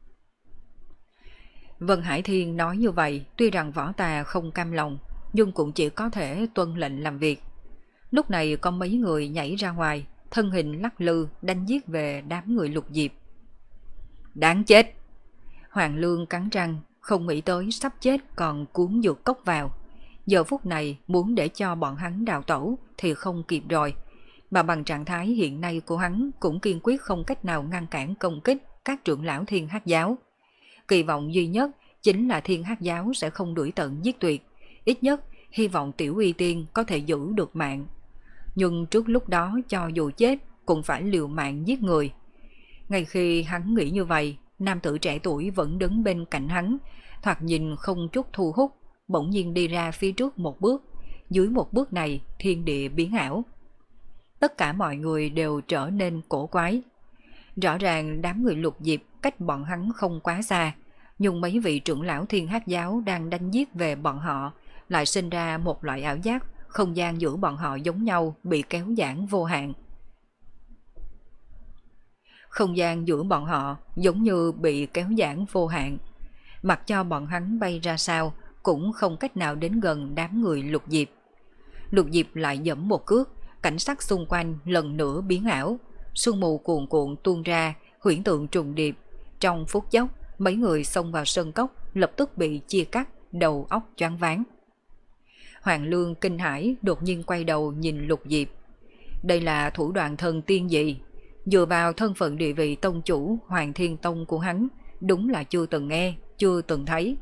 Vân Hải Thiên nói như vậy, tuy rằng Võ Tà không cam lòng, nhưng cũng chỉ có thể tuân lệnh làm việc. Lúc này có mấy người nhảy ra ngoài, thân hình lắc lư đánh giết về đám người Lục Diệp. Đáng chết! Hoàng Lương cắn răng, không nghĩ tới sắp chết còn cuốn Dược Cốc vào. Giờ phút này muốn để cho bọn hắn đào tẩu thì không kịp rồi. Mà bằng trạng thái hiện nay của hắn cũng kiên quyết không cách nào ngăn cản công kích các trưởng lão Thiên Hắc giáo. Kỳ vọng duy nhất chính là Thiên Hắc giáo sẽ không đuổi tận giết tuyệt. Ít nhất hy vọng Tiểu Uy Tiên có thể giữ được mạng. Nhưng trước lúc đó cho dù chết cũng phải liều mạng giết người. Ngay khi hắn nghĩ như vậy, nam tử trẻ tuổi vẫn đứng bên cạnh hắn, thoạt nhìn không chút thu hút, bỗng nhiên đi ra phía trước một bước. Dưới một bước này thiên địa biến ảo. Tất cả mọi người đều trở nên cổ quái. Rõ ràng đám người Lục Diệp cách bọn hắn không quá xa, nhưng mấy vị trưởng lão Thiên Hắc giáo đang đánh giết về bọn họ, lại sinh ra một loại ảo giác không gian giữa bọn họ giống nhau bị kéo giãn vô hạn. Không gian giữa bọn họ giống như bị kéo giãn vô hạn, mặc cho bọn hắn bay ra sao cũng không cách nào đến gần đám người Lục Diệp. Lục Diệp lại giẫm một cước, cảnh sắc xung quanh lần nữa biến ảo, sương mù cuồn cuộn tuôn ra, huyễn tượng trùng điệp. Trong phút chốc, mấy người xông vào sân cốc, lập tức bị chia cắt, đầu óc choáng váng. Hoàng Lương kinh hãi đột nhiên quay đầu nhìn Lục Diệp. Đây là thủ đoạn thần tiên gì? Dựa vào thân phận địa vị tông chủ Hoàng Thiên Tông của hắn, đúng là chưa từng nghe, chưa từng thấy.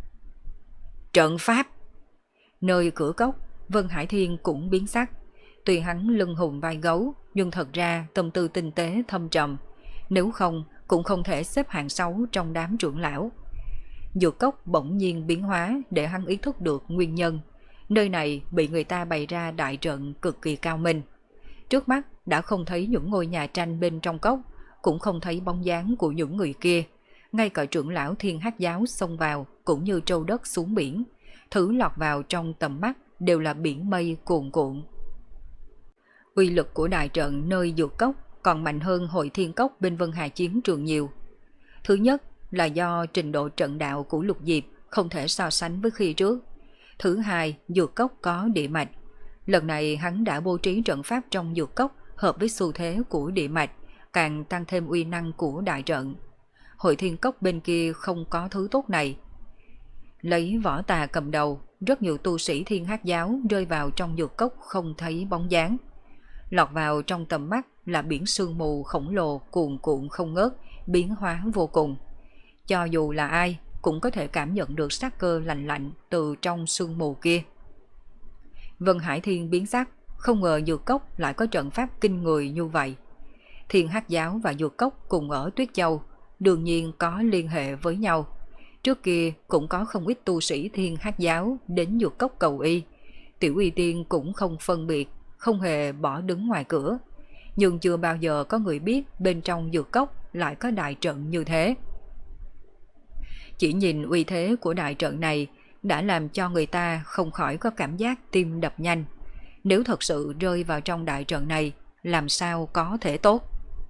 Trận pháp! Nơi cửa cốc, Vân Hải Thiên cũng biến sắc. Tuy hắn lưng hùng vai gấu, nhưng thật ra tâm tư tinh tế thâm trầm. Nếu không, cũng không thể xếp hạng sáu trong đám trưởng lão. Dược cốc bỗng nhiên biến hóa để hắn ý thức được nguyên nhân. Nơi này bị người ta bày ra đại trận cực kỳ cao minh. Trước mắt đã không thấy những ngôi nhà tranh bên trong cốc, cũng không thấy bóng dáng của những người kia. Ngay cả trưởng lão Thiên Hắc giáo xông vào cũng như trâu đất xuống biển. Thứ lọt vào trong tầm mắt đều là biển mây cuồn cuộn. Uy lực của đại trận nơi dược cốc còn mạnh hơn Hội Thiên Cốc bên Vân Hà chiến trường nhiều. Thứ nhất là do trình độ trận đạo của Lục Diệp không thể so sánh với khi trước. Thứ hai, dược cốc có địa mạch. Lần này hắn đã bố trí trận pháp trong dược cốc hợp với xu thế của địa mạch, càng tăng thêm uy năng của đại trận. Hội Thiên Cốc bên kia không có thứ tốt này. Lấy Võ Tà cầm đầu, rất nhiều tu sĩ Thiên Hắc giáo rơi vào trong dược cốc không thấy bóng dáng. Lọt vào trong tầm mắt là biển sương mù khổng lồ cuồn cuộn không ngớt, biến hóa vô cùng. Cho dù là ai cũng có thể cảm nhận được sát cơ lạnh lạnh từ trong sương mù kia. Vân Hải Thiên biến sắc, không ngờ dược cốc lại có trận pháp kinh người như vậy. Thiên Hắc giáo và dược cốc cùng ở Tuyết Châu, đương nhiên có liên hệ với nhau. Trước kia cũng có không ít tu sĩ Thiên Hắc giáo đến dược cốc cầu y. Tiểu Y Tiên cũng không phân biệt, không hề bỏ đứng ngoài cửa. Nhưng chưa bao giờ có người biết bên trong dược cốc lại có đại trận như thế. Chỉ nhìn uy thế của đại trận này đã làm cho người ta không khỏi có cảm giác tim đập nhanh. Nếu thật sự rơi vào trong đại trận này, làm sao có thể tốt?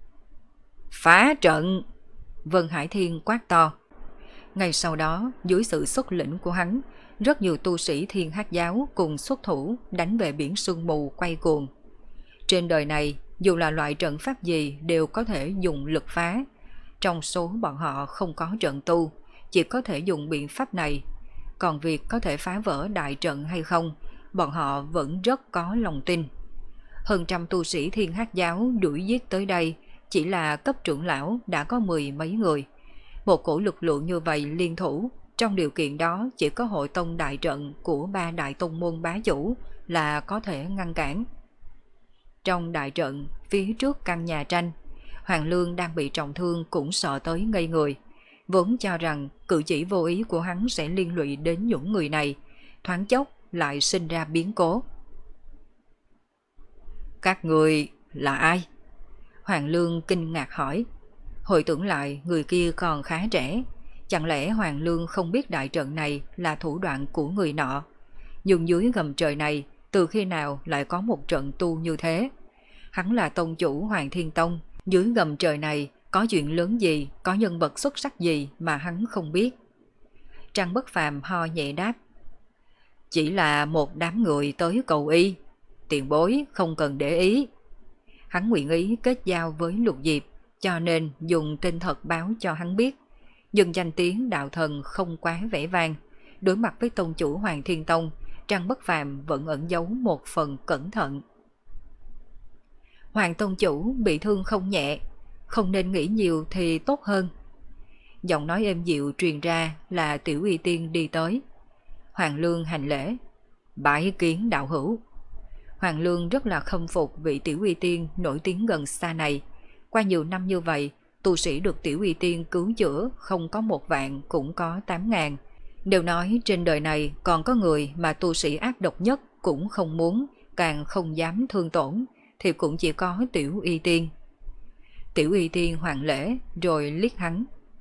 Phá trận! Vân Hải Thiên quát to. Ngay sau đó, dưới sự xuất lĩnh của hắn, rất nhiều tu sĩ Thiên Hắc giáo cùng xuất thủ đánh về biển sương mù quay cuồng. Trên đời này, dù là loại trận pháp gì đều có thể dùng lực phá. Trong số bọn họ không có trận tu, chỉ có thể dùng biện pháp này. Còn việc có thể phá vỡ đại trận hay không, bọn họ vẫn rất có lòng tin. Hơn trăm tu sĩ Thiên Hắc giáo đuổi giết tới đây, chỉ là cấp trưởng lão đã có mười mấy người. Một cổ lực lượng như vậy liên thủ, trong điều kiện đó chỉ có hội tông đại trận của ba đại tông môn bá chủ là có thể ngăn cản. Trong đại trận, phía trước căn nhà tranh, Hoàng Lương đang bị trọng thương cũng sợ tới ngây người. Vốn cho rằng cử chỉ vô ý của hắn sẽ liên lụy đến những người này, thoáng chốc lại sinh ra biến cố. Các người là ai? Hoàng Lương kinh ngạc hỏi. Hồi tưởng lại người kia còn khá trẻ, chẳng lẽ Hoàng Lương không biết đại trận này là thủ đoạn của người nọ? Nhưng dưới gầm trời này, từ khi nào lại có một trận tu như thế? Hắn là tông chủ Hoàng Thiên Tông, dưới gầm trời này có chuyện lớn gì, có nhân vật xuất sắc gì mà hắn không biết? Trăng Bất Phàm ho nhẹ đáp. Chỉ là một đám người tới cầu y, tiền bối không cần để ý. Hắn nguyện ý kết giao với Lục Diệp, cho nên dùng tên thật báo cho hắn biết. Nhưng danh tiếng đạo thần không quá vẻ vang. Đối mặt với tông chủ Hoàng Thiên Tông, Trăng Bất Phàm vẫn ẩn giấu một phần cẩn thận. Hoàng tông chủ bị thương không nhẹ, không nên nghĩ nhiều thì tốt hơn. Giọng nói êm dịu truyền ra là Tiểu Y Tiên đi tới. Hoàng Lương hành lễ. Bái kiến đạo hữu. Hoàng Lương rất là khâm phục vị Tiểu Y Tiên nổi tiếng gần xa này. Qua nhiều năm như vậy, tu sĩ được Tiểu Y Tiên cứu chữa không có một vạn cũng có tám ngàn. Đều nói trên đời này còn có người mà tu sĩ ác độc nhất cũng không muốn, càng không dám thương tổn, thì cũng chỉ có Tiểu Y Tiên. Tiểu Y Tiên hoàng lễ rồi liếc hắn.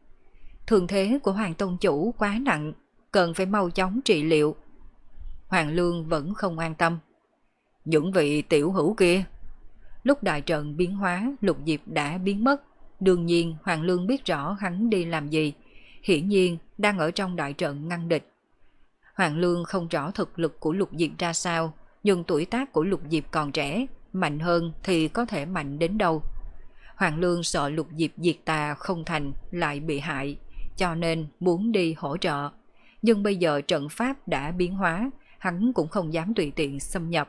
Thương thế của Hoàng Tông Chủ quá nặng, cần phải mau chóng trị liệu. Hoàng Lương vẫn không an tâm. Những vị tiểu hữu kia. Lúc đại trận biến hóa, Lục Diệp đã biến mất. Đương nhiên Hoàng Lương biết rõ hắn đi làm gì. Hiển nhiên đang ở trong đại trận ngăn địch. Hoàng Lương không rõ thực lực của Lục Diệp ra sao, nhưng tuổi tác của Lục Diệp còn trẻ, mạnh hơn thì có thể mạnh đến đâu. Hoàng Lương sợ Lục Diệp diệt tà không thành lại bị hại, cho nên muốn đi hỗ trợ. Nhưng bây giờ trận pháp đã biến hóa, hắn cũng không dám tùy tiện xâm nhập.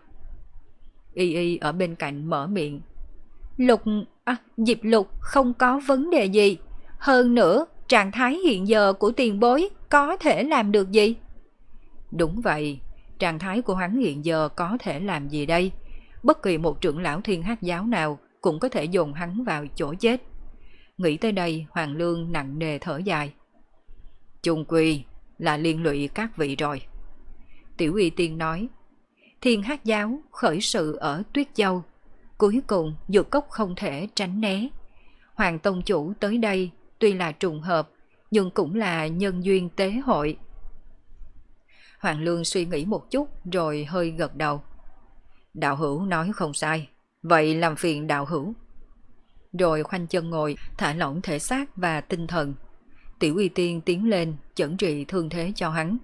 Y Y ở bên cạnh mở miệng. Lục, à, Diệp Lục không có vấn đề gì. Hơn nữa, trạng thái hiện giờ của tiền bối có thể làm được gì? Đúng vậy, trạng thái của hắn hiện giờ có thể làm gì đây? Bất kỳ một trưởng lão Thiên Hắc giáo nào cũng có thể dồn hắn vào chỗ chết. Nghĩ tới đây, Hoàng Lương nặng nề thở dài. Chung quy là liên lụy các vị rồi. Tiểu Y Tiên nói. Thiên Hắc giáo khởi sự ở Tuyết Châu, cuối cùng Dược Cốc không thể tránh né. Hoàng Tông Chủ tới đây tuy là trùng hợp, nhưng cũng là nhân duyên tế hội. Hoàng Lương suy nghĩ một chút rồi hơi gật đầu. Đạo hữu nói không sai, vậy làm phiền đạo hữu. Rồi khoanh chân ngồi, thả lỏng thể xác và tinh thần. Tiểu Y Tiên tiến lên chẩn trị thương thế cho hắn.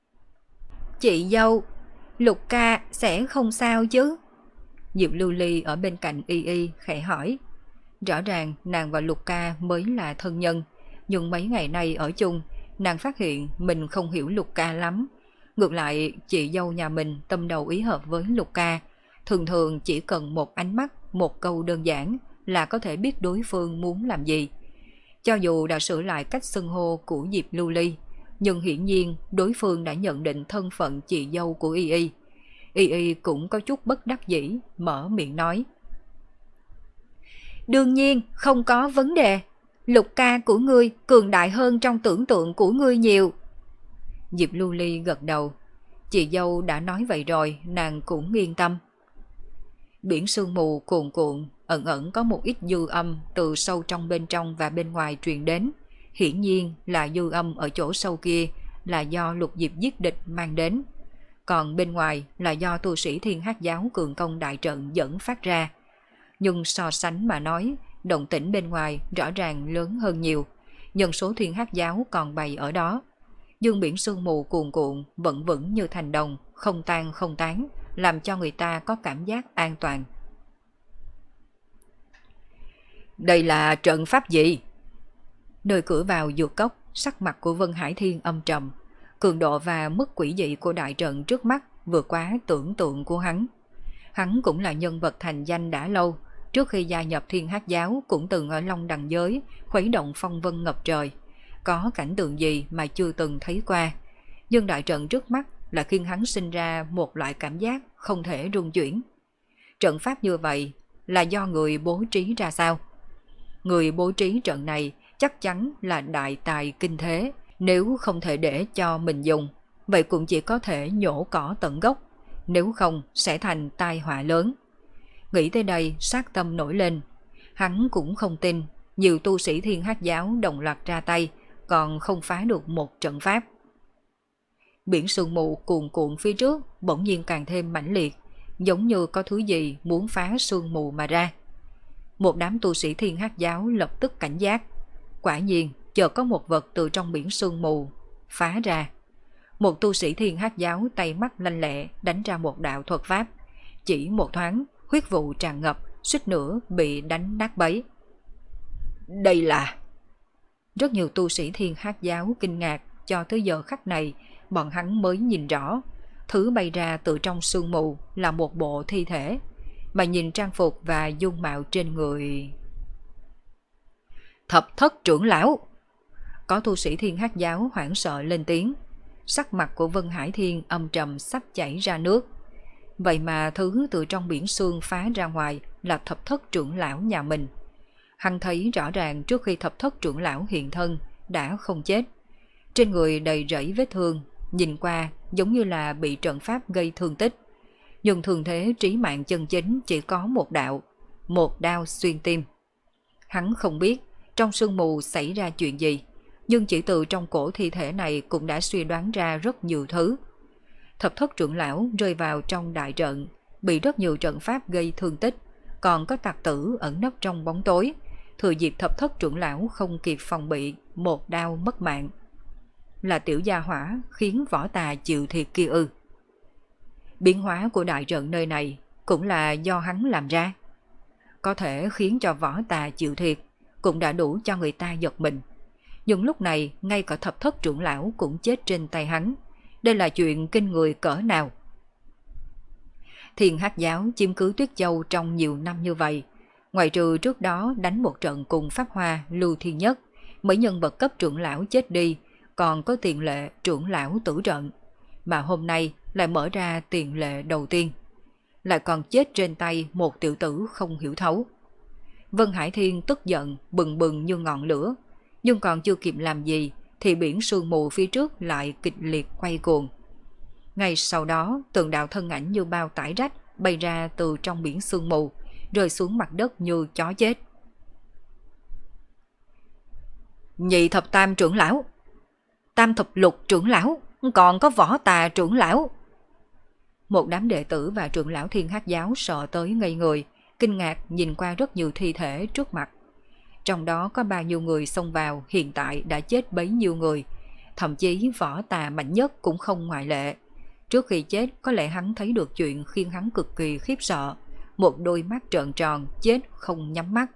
Chị dâu, Lục ca sẽ không sao chứ? Diệp Lưu Ly ở bên cạnh Y Y khẽ hỏi. Rõ ràng nàng và Lục ca mới là thân nhân, nhưng mấy ngày nay ở chung, nàng phát hiện mình không hiểu Lục ca lắm. Ngược lại, chị dâu nhà mình tâm đầu ý hợp với Lục ca, thường thường chỉ cần một ánh mắt, một câu đơn giản là có thể biết đối phương muốn làm gì. Cho dù đã sửa lại cách xưng hô của Diệp Lưu Ly, nhưng hiển nhiên đối phương đã nhận định thân phận chị dâu của Y Y. Y Y cũng có chút bất đắc dĩ, mở miệng nói. Đương nhiên không có vấn đề, Lục ca của ngươi cường đại hơn trong tưởng tượng của ngươi nhiều. Diệp Lưu Ly gật đầu. Chị dâu đã nói vậy rồi, nàng cũng yên tâm. Biển sương mù cuồn cuộn, ẩn ẩn có một ít dư âm từ sâu trong bên trong và bên ngoài truyền đến. Hiển nhiên là dư âm ở chỗ sâu kia là do Lục Diệp giết địch mang đến. Còn bên ngoài là do tu sĩ Thiên Hắc giáo cường công đại trận dẫn phát ra. Nhưng so sánh mà nói, động tĩnh bên ngoài rõ ràng lớn hơn nhiều. Nhân số Thiên Hắc giáo còn bày ở đó. Dương biển sương mù cuồn cuộn vẫn vững như thành đồng, không tan không tán, làm cho người ta có cảm giác an toàn. Đây là trận pháp gì? Nơi cửa vào dược cốc, sắc mặt của Vân Hải Thiên âm trầm. Cường độ và mức quỷ dị của đại trận trước mắt vượt quá tưởng tượng của hắn. Hắn cũng là nhân vật thành danh đã lâu, trước khi gia nhập Thiên Hắc giáo cũng từng ở Long Đằng giới khuấy động phong vân ngập trời. Có cảnh tượng gì mà chưa từng thấy qua. Nhưng đại trận trước mắt là khiến hắn sinh ra một loại cảm giác không thể rung chuyển. Trận pháp như vậy là do người bố trí ra sao? Người bố trí trận này chắc chắn là đại tài kinh thế. Nếu không thể để cho mình dùng, vậy cũng chỉ có thể nhổ cỏ tận gốc. Nếu không sẽ thành tai họa lớn. Nghĩ tới đây sát tâm nổi lên. Hắn cũng không tin nhiều tu sĩ Thiên Hắc giáo đồng loạt ra tay còn không phá được một trận pháp. Biển sương mù cuồn cuộn phía trước bỗng nhiên càng thêm mãnh liệt, giống như có thứ gì muốn phá sương mù mà ra. Một đám tu sĩ Thiên Hắc giáo lập tức cảnh giác. Quả nhiên chợt có một vật từ trong biển sương mù phá ra. Một tu sĩ Thiên Hắc giáo tay mắt lanh lẹ đánh ra một đạo thuật pháp. Chỉ một thoáng, huyết vụ tràn ngập, suýt nữa bị đánh nát bấy. Đây là... Rất nhiều tu sĩ Thiên Hắc giáo kinh ngạc, cho tới giờ khắc này bọn hắn mới nhìn rõ. Thứ bay ra từ trong sương mù là một bộ thi thể, mà nhìn trang phục và dung mạo trên người... Thập thất trưởng lão! Có tu sĩ Thiên Hắc giáo hoảng sợ lên tiếng. Sắc mặt của Vân Hải Thiên âm trầm sắp chảy ra nước. Vậy mà thứ từ trong biển sương phá ra ngoài là thập thất trưởng lão nhà mình. Hắn thấy rõ ràng trước khi thập thất trưởng lão hiện thân đã không chết. Trên người đầy rẫy vết thương, nhìn qua giống như là bị trận pháp gây thương tích. Nhưng thường thế trí mạng chân chính chỉ có một đạo, một đao xuyên tim. Hắn không biết trong sương mù xảy ra chuyện gì. nhưng chỉ từ trong cổ thi thể này cũng đã suy đoán ra rất nhiều thứ. Thập thất trưởng lão rơi vào trong đại trận, bị rất nhiều trận pháp gây thương tích, còn có tặc tử ẩn nấp trong bóng tối, thừa dịp thập thất trưởng lão không kịp phòng bị, một đao mất mạng. Là tiểu gia hỏa khiến võ tà chịu thiệt kia ư? Biến hóa của đại trận nơi này cũng là do hắn làm ra. Có thể khiến cho võ tà chịu thiệt cũng đã đủ cho người ta giật mình. Nhưng lúc này ngay cả thập thất trưởng lão cũng chết trên tay hắn. Đây là chuyện kinh người cỡ nào? Thiên Hắc giáo chiếm cứ Tuyết Châu trong nhiều năm như vậy, ngoại trừ trước đó đánh một trận cùng Pháp Hoa, Lưu Thiên Nhất, mấy nhân vật cấp trưởng lão chết đi, còn có tiền lệ trưởng lão tử trận, mà hôm nay lại mở ra tiền lệ đầu tiên, lại còn chết trên tay một tiểu tử không hiểu thấu. Vân Hải Thiên tức giận bừng bừng như ngọn lửa, nhưng còn chưa kịp làm gì thì biển sương mù phía trước lại kịch liệt quay cuồng. Ngay sau đó, từng đạo thân ảnh như bao tải rách bay ra từ trong biển sương mù, rơi xuống mặt đất như chó chết. Nhị thập tam trưởng lão, tam thập lục trưởng lão, còn có võ tà trưởng lão. Một đám đệ tử và trưởng lão Thiên Hắc giáo sợ tới ngây người, kinh ngạc nhìn qua rất nhiều thi thể trước mặt. Trong đó có bao nhiêu người xông vào hiện tại đã chết bấy nhiêu người, thậm chí võ tà mạnh nhất cũng không ngoại lệ. Trước khi chết có lẽ hắn thấy được chuyện khiến hắn cực kỳ khiếp sợ, một đôi mắt trợn tròn, chết không nhắm mắt.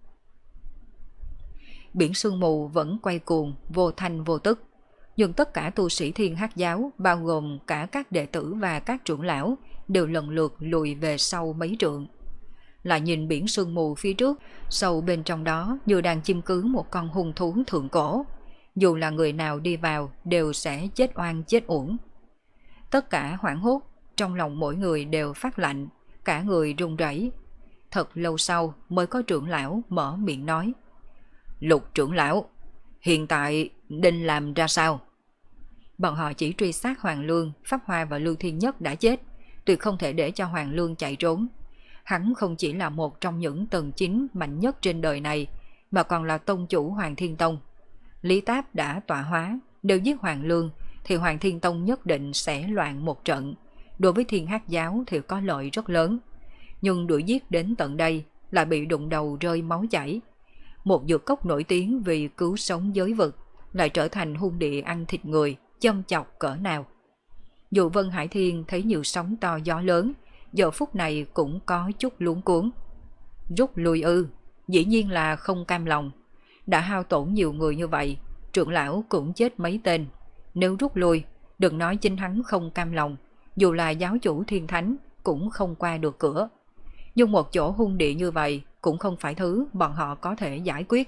Biển sương mù vẫn quay cuồng, vô thanh vô tức, nhưng tất cả tu sĩ Thiên Hắc giáo, bao gồm cả các đệ tử và các trưởng lão, đều lần lượt lùi về sau mấy trượng. Lại nhìn biển sương mù phía trước, sâu bên trong đó như đang chiêm cứ một con hung thú thượng cổ. Dù là người nào đi vào đều sẽ chết oan chết uổng. Tất cả hoảng hốt, trong lòng mỗi người đều phát lạnh, cả người run rẩy. Thật lâu sau mới có trưởng lão mở miệng nói: Lục trưởng lão, hiện tại định làm ra sao? Bọn họ chỉ truy sát Hoàng Lương, Pháp Hoa và Lưu Thiên Nhất đã chết, tuyệt không thể để cho Hoàng Lương chạy trốn. Hắn không chỉ là một trong những tầng chính mạnh nhất trên đời này, mà còn là tông chủ Hoàng Thiên Tông. Lý Táp đã tọa hóa, nếu giết Hoàng Lương thì Hoàng Thiên Tông nhất định sẽ loạn một trận. Đối với Thiên Hắc giáo thì có lợi rất lớn, nhưng đuổi giết đến tận đây lại bị đụng đầu rơi máu chảy. Một dược cốc nổi tiếng vì cứu sống giới vực lại trở thành hung địa ăn thịt người, châm chọc cỡ nào. Dù Vân Hải Thiên thấy nhiều sóng to gió lớn, giờ phút này cũng có chút luống cuống. Rút lui ư? Dĩ nhiên là không cam lòng. Đã hao tổn nhiều người như vậy, trưởng lão cũng chết mấy tên. Nếu rút lui, đừng nói chính hắn không cam lòng, dù là giáo chủ Thiên Thánh cũng không qua được cửa. Nhưng một chỗ hung địa như vậy cũng không phải thứ bọn họ có thể giải quyết.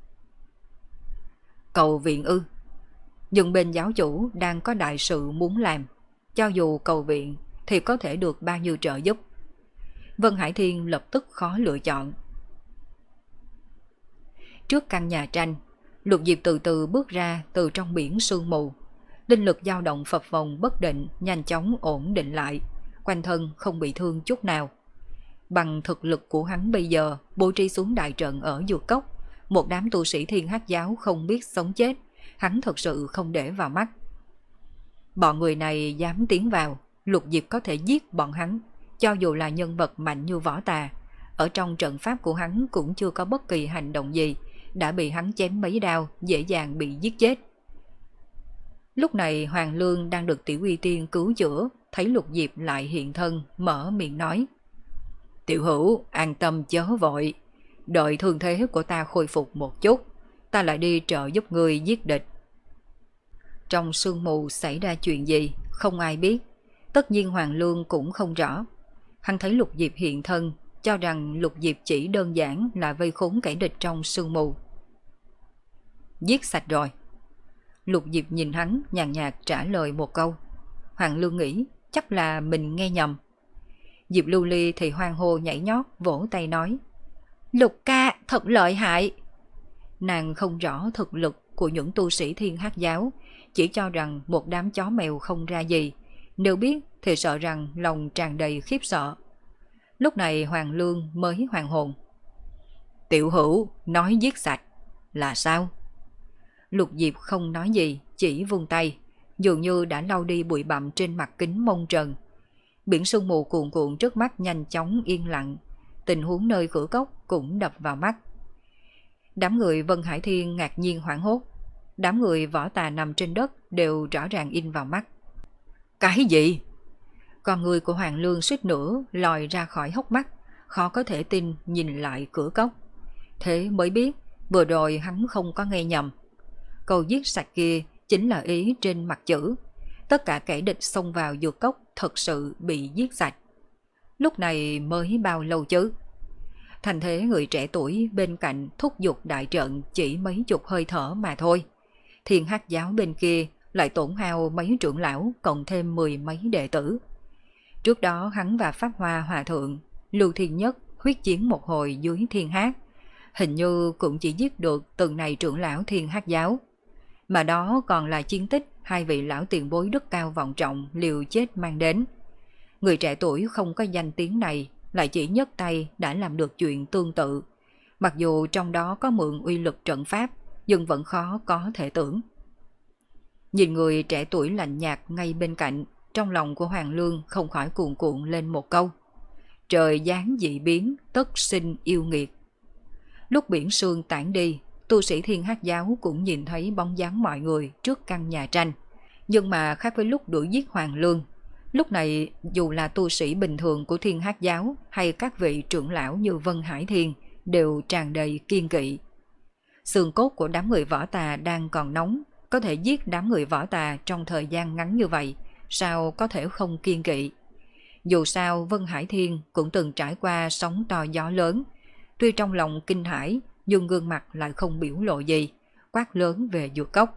Cầu viện ư? Nhưng bên giáo chủ đang có đại sự muốn làm, cho dù cầu viện thì có thể được bao nhiêu trợ giúp. Vân Hải Thiên lập tức khó lựa chọn. Trước căn nhà tranh, Lục Diệp từ từ bước ra từ trong biển sương mù. Linh lực dao động phập phồng bất định, nhanh chóng ổn định lại, quanh thân không bị thương chút nào. Bằng thực lực của hắn bây giờ, bố trí xuống đại trận ở dược cốc, một đám tu sĩ Thiên Hắc giáo không biết sống chết, hắn thật sự không để vào mắt. Bọn người này dám tiến vào, Lục Diệp có thể giết bọn hắn, cho dù là nhân vật mạnh như võ tà. Ở trong trận pháp của hắn cũng chưa có bất kỳ hành động gì, đã bị hắn chém mấy đao, dễ dàng bị giết chết. Lúc này Hoàng Lương đang được Tiểu Uy Tiên cứu chữa, thấy Lục Diệp lại hiện thân, mở miệng nói: Tiểu hữu, an tâm chớ vội, đợi thương thế của ta khôi phục một chút, ta lại đi trợ giúp ngươi giết địch. Trong sương mù xảy ra chuyện gì, không ai biết. Tất nhiên Hoàng Lương cũng không rõ. Hắn thấy Lục Diệp hiện thân, cho rằng Lục Diệp chỉ đơn giản là vây khốn kẻ địch trong sương mù. Giết sạch rồi. Lục Diệp nhìn hắn nhàn nhạt trả lời một câu. Hoàng Lương nghĩ chắc là mình nghe nhầm. Diệp Lưu Ly thì hoang hô nhảy nhót, vỗ tay nói: Lục ca thật lợi hại. Nàng không rõ thực lực của những tu sĩ Thiên Hắc giáo, chỉ cho rằng một đám chó mèo không ra gì, nếu biết thì sợ rằng lòng tràn đầy khiếp sợ. Lúc này Hoàng Lương mới hoàn hồn. Tiểu hữu nói giết sạch là sao? Lục Diệp không nói gì, chỉ vung tay, dường như đã lau đi bụi bặm trên mặt kính mông trần. Biển sương mù cuồn cuộn trước mắt nhanh chóng yên lặng, tình huống nơi cửa cốc cũng đập vào mắt. Đám người Vân Hải Thiên ngạc nhiên hoảng hốt, đám người võ tà nằm trên đất đều rõ ràng in vào mắt. Cái gì? Con người của Hoàng Lương suýt nữa lòi ra khỏi hốc mắt, khó có thể tin nhìn lại cửa cốc. Thế mới biết vừa rồi hắn không có nghe nhầm. Câu giết sạch kia chính là ý trên mặt chữ. Tất cả kẻ địch xông vào dược cốc thật sự bị giết sạch. Lúc này mới bao lâu chứ? Thành thế người trẻ tuổi bên cạnh thúc giục đại trận chỉ mấy chục hơi thở mà thôi. Thiên Hắc giáo bên kia lại tổn hao mấy trưởng lão cộng thêm mười mấy đệ tử. Trước đó hắn và Pháp Hoa Hòa Thượng, Lưu Thiên Nhất huyết chiến một hồi dưới Thiên Hắc, hình như cũng chỉ giết được từng này trưởng lão Thiên Hắc giáo. Mà đó còn là chiến tích hai vị lão tiền bối đức cao vọng trọng liều chết mang đến. Người trẻ tuổi không có danh tiếng này lại chỉ nhấc tay đã làm được chuyện tương tự. Mặc dù trong đó có mượn uy lực trận pháp, nhưng vẫn khó có thể tưởng. Nhìn người trẻ tuổi lạnh nhạt ngay bên cạnh, trong lòng của Hoàng Lương không khỏi cuồn cuộn lên một câu. Trời giáng dị biến, tất sinh yêu nghiệt. Lúc biển sương tản đi, tu sĩ Thiên Hắc giáo cũng nhìn thấy bóng dáng mọi người trước căn nhà tranh. Nhưng mà khác với lúc đuổi giết Hoàng Lương, lúc này dù là tu sĩ bình thường của Thiên Hắc giáo hay các vị trưởng lão như Vân Hải Thiên đều tràn đầy kiên kỵ. Xương cốt của đám người võ tà đang còn nóng, có thể giết đám người võ tà trong thời gian ngắn như vậy, sao có thể không kiên kỵ. Dù sao Vân Hải Thiên cũng từng trải qua sóng to gió lớn, tuy trong lòng kinh hãi nhưng gương mặt lại không biểu lộ gì, quát lớn về dược cốc.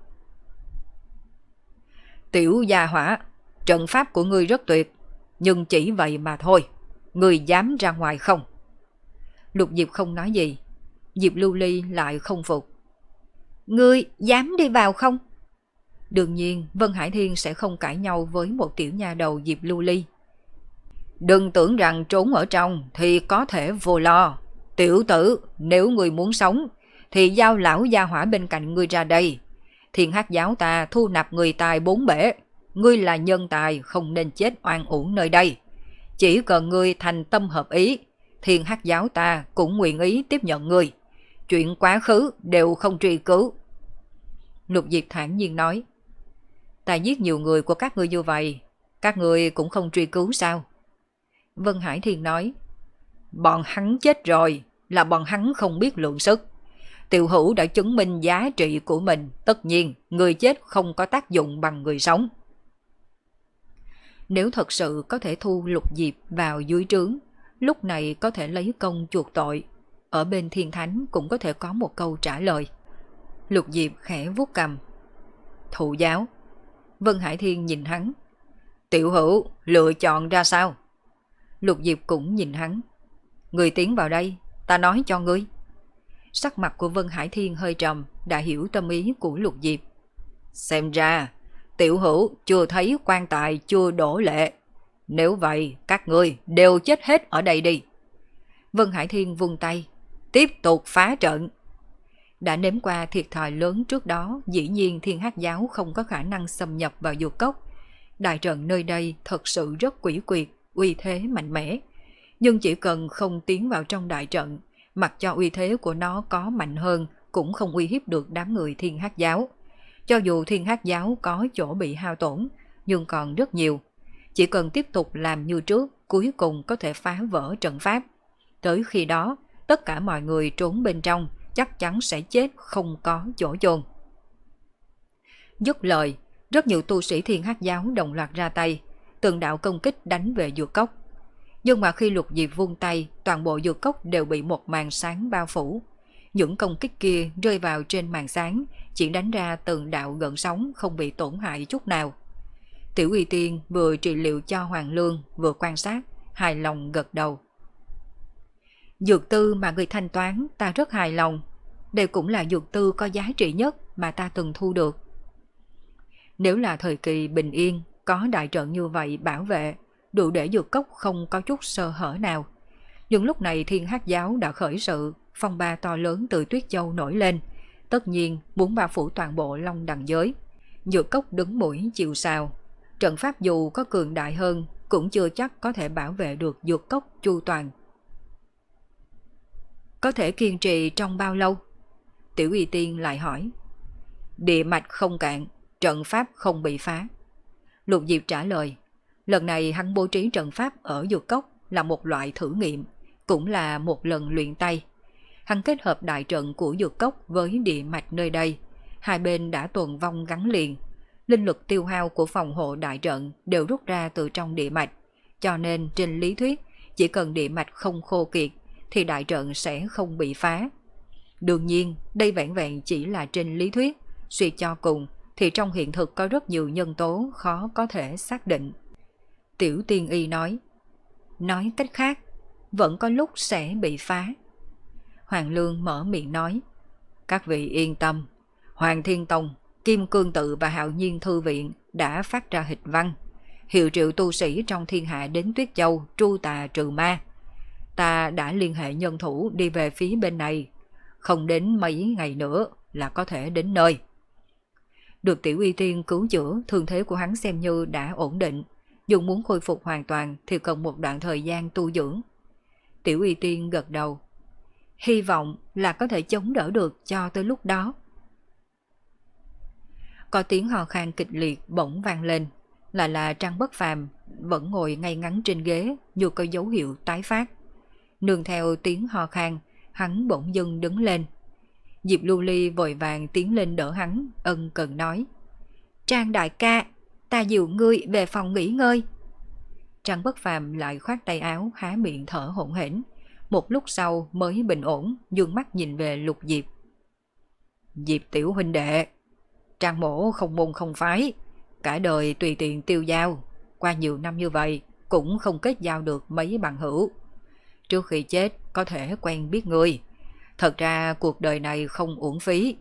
Tiểu gia hỏa, trận pháp của ngươi rất tuyệt, nhưng chỉ vậy mà thôi, ngươi dám ra ngoài không? Lục Diệp không nói gì, Diệp Lưu Ly lại không phục. Ngươi dám đi vào không? Đương nhiên Vân Hải Thiên sẽ không cãi nhau với một tiểu nha đầu Diệp Lưu Ly. Đừng tưởng rằng trốn ở trong thì có thể vô lo. Tiểu tử, nếu ngươi muốn sống thì giao lão gia hỏa bên cạnh ngươi ra đây. Thiên Hắc giáo ta thu nạp người tài bốn bể, ngươi là nhân tài không nên chết oan uổng nơi đây. Chỉ cần ngươi thành tâm hợp ý, Thiên Hắc giáo ta cũng nguyện ý tiếp nhận ngươi. Chuyện quá khứ đều không truy cứu. Lục Diệp thản nhiên nói. Ta giết nhiều người của các ngươi như vậy, các ngươi cũng không truy cứu sao? Vân Hải Thiên nói. Bọn hắn chết rồi, là bọn hắn không biết lượng sức. Tiểu Hữu đã chứng minh giá trị của mình, tất nhiên người chết không có tác dụng bằng người sống. Nếu thật sự có thể thu Lục Diệp vào dưới trướng, lúc này có thể lấy công chuộc tội, ở bên Thiên Thánh cũng có thể có một câu trả lời. Lục Diệp khẽ vuốt cằm. Thụ giáo. Vân Hải Thiên nhìn hắn. Tiểu Hữu lựa chọn ra sao? Lục Diệp cũng nhìn hắn. Người tiến vào đây, ta nói cho ngươi. Sắc mặt của Vân Hải Thiên hơi trầm, đã hiểu tâm ý của Lục Diệp. Xem ra Tiểu Hữu chưa thấy quan tài chưa đổ lệ. Nếu vậy các ngươi đều chết hết ở đây đi. Vân Hải Thiên vung tay. Tiếp tục phá trận. Đã nếm qua thiệt thòi lớn trước đó, dĩ nhiên Thiên Hắc giáo không có khả năng xâm nhập vào dược cốc. Đại trận nơi đây thật sự rất quỷ quyệt, uy thế mạnh mẽ. Nhưng chỉ cần không tiến vào trong đại trận, mặc cho uy thế của nó có mạnh hơn cũng không uy hiếp được đám người Thiên Hắc giáo. Cho dù Thiên Hắc giáo có chỗ bị hao tổn, nhưng còn rất nhiều. Chỉ cần tiếp tục làm như trước, cuối cùng có thể phá vỡ trận pháp. Tới khi đó, tất cả mọi người trốn bên trong chắc chắn sẽ chết không có chỗ chôn. Dứt lời, rất nhiều tu sĩ Thiên Hắc giáo đồng loạt ra tay, từng đạo công kích đánh về dược cốc. Nhưng mà khi Lục Diệp vung tay, toàn bộ dược cốc đều bị một màn sáng bao phủ. Những công kích kia rơi vào trên màn sáng, chỉ đánh ra từng đạo gợn sóng không bị tổn hại chút nào. Tiểu Uy Tiên vừa trị liệu cho Hoàng Lương, vừa quan sát, hài lòng gật đầu. Dược tư mà người thanh toán ta rất hài lòng. Đây cũng là dược tư có giá trị nhất mà ta từng thu được. Nếu là thời kỳ bình yên, có đại trận như vậy bảo vệ, đủ để dược cốc không có chút sơ hở nào. Nhưng lúc này Thiên Hắc giáo đã khởi sự, phong ba to lớn từ Tuyết Châu nổi lên, tất nhiên muốn bao phủ toàn bộ Long Đằng giới. Dược cốc đứng mũi chịu sào, trận pháp dù có cường đại hơn cũng chưa chắc có thể bảo vệ được dược cốc chu toàn. Có thể kiên trì trong bao lâu? Tiểu Y Tiên lại hỏi. Địa mạch không cạn, trận pháp không bị phá. Lục Diệp trả lời. Lần này hắn bố trí trận pháp ở dược cốc là một loại thử nghiệm, cũng là một lần luyện tay. Hắn kết hợp đại trận của dược cốc với địa mạch nơi đây, hai bên đã tuần vong gắn liền. Linh lực tiêu hao của phòng hộ đại trận đều rút ra từ trong địa mạch, cho nên trên lý thuyết chỉ cần địa mạch không khô kiệt thì đại trận sẽ không bị phá. Đương nhiên đây vẹn vẹn chỉ là trên lý thuyết, suy cho cùng thì trong hiện thực có rất nhiều nhân tố khó có thể xác định. Tiểu Tiên Y nói. Nói cách khác, vẫn có lúc sẽ bị phá. Hoàng Lương mở miệng nói. Các vị yên tâm, Hoàng Thiên Tông, Kim Cương Tự và Hạo Nhiên Thư Viện đã phát ra hịch văn, hiệu triệu tu sĩ trong thiên hạ đến Tuyết Châu tru tà trừ ma. Ta đã liên hệ nhân thủ đi về phía bên này, không đến mấy ngày nữa là có thể đến nơi. Được Tiểu Y Tiên cứu chữa, thương thế của hắn xem như đã ổn định, dù muốn khôi phục hoàn toàn thì cần một đoạn thời gian tu dưỡng. Tiểu Y Tiên gật đầu. Hy vọng là có thể chống đỡ được cho tới lúc đó. Có tiếng hò khan kịch liệt bỗng vang lên, là là Trang Bất Phàm vẫn ngồi ngay ngắn trên ghế như có dấu hiệu tái phát. Nương theo tiếng hò khan, hắn bỗng dưng đứng lên. Diệp Lưu Ly vội vàng tiến lên đỡ hắn, ân cần nói. Trang đại ca, ta dìu ngươi về phòng nghỉ ngơi. Trang Bất Phàm lại khoát tay áo, há miệng thở hổn hển. Một lúc sau mới bình ổn, dương mắt nhìn về Lục Diệp. Diệp tiểu huynh đệ, Trang mổ không môn không phái, cả đời tùy tiện tiêu dao, qua nhiều năm như vậy cũng không kết giao được mấy bằng hữu. Trước khi chết có thể quen biết ngươi, thật ra cuộc đời này không uổng phí.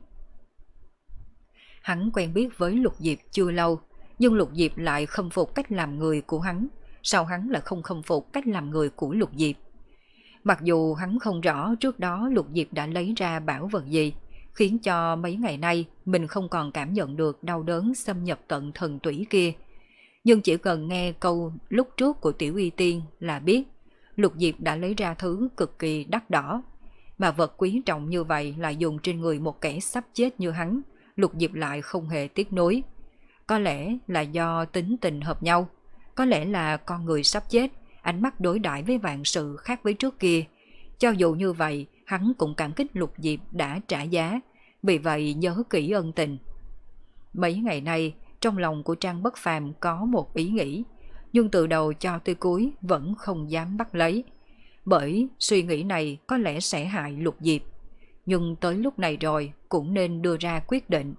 Hắn quen biết với Lục Diệp chưa lâu, nhưng Lục Diệp lại khâm phục cách làm người của hắn, sao hắn lại không khâm phục cách làm người của Lục Diệp? Mặc dù hắn không rõ trước đó Lục Diệp đã lấy ra bảo vật gì, khiến cho mấy ngày nay mình không còn cảm nhận được đau đớn xâm nhập tận thần tủy kia. Nhưng chỉ cần nghe câu lúc trước của Tiểu Y Tiên là biết, Lục Diệp đã lấy ra thứ cực kỳ đắt đỏ. Mà vật quý trọng như vậy lại dùng trên người một kẻ sắp chết như hắn, Lục Diệp lại không hề tiếc nuối. Có lẽ là do tính tình hợp nhau, có lẽ là con người sắp chết, ánh mắt đối đãi với vạn sự khác với trước kia. Cho dù như vậy, hắn cũng cảm kích Lục Diệp đã trả giá, vì vậy nhớ kỹ ân tình. Mấy ngày nay, trong lòng của Trang Bất Phàm có một ý nghĩ, nhưng từ đầu cho tới cuối vẫn không dám bắt lấy. Bởi suy nghĩ này có lẽ sẽ hại Lục Diệp, nhưng tới lúc này rồi cũng nên đưa ra quyết định.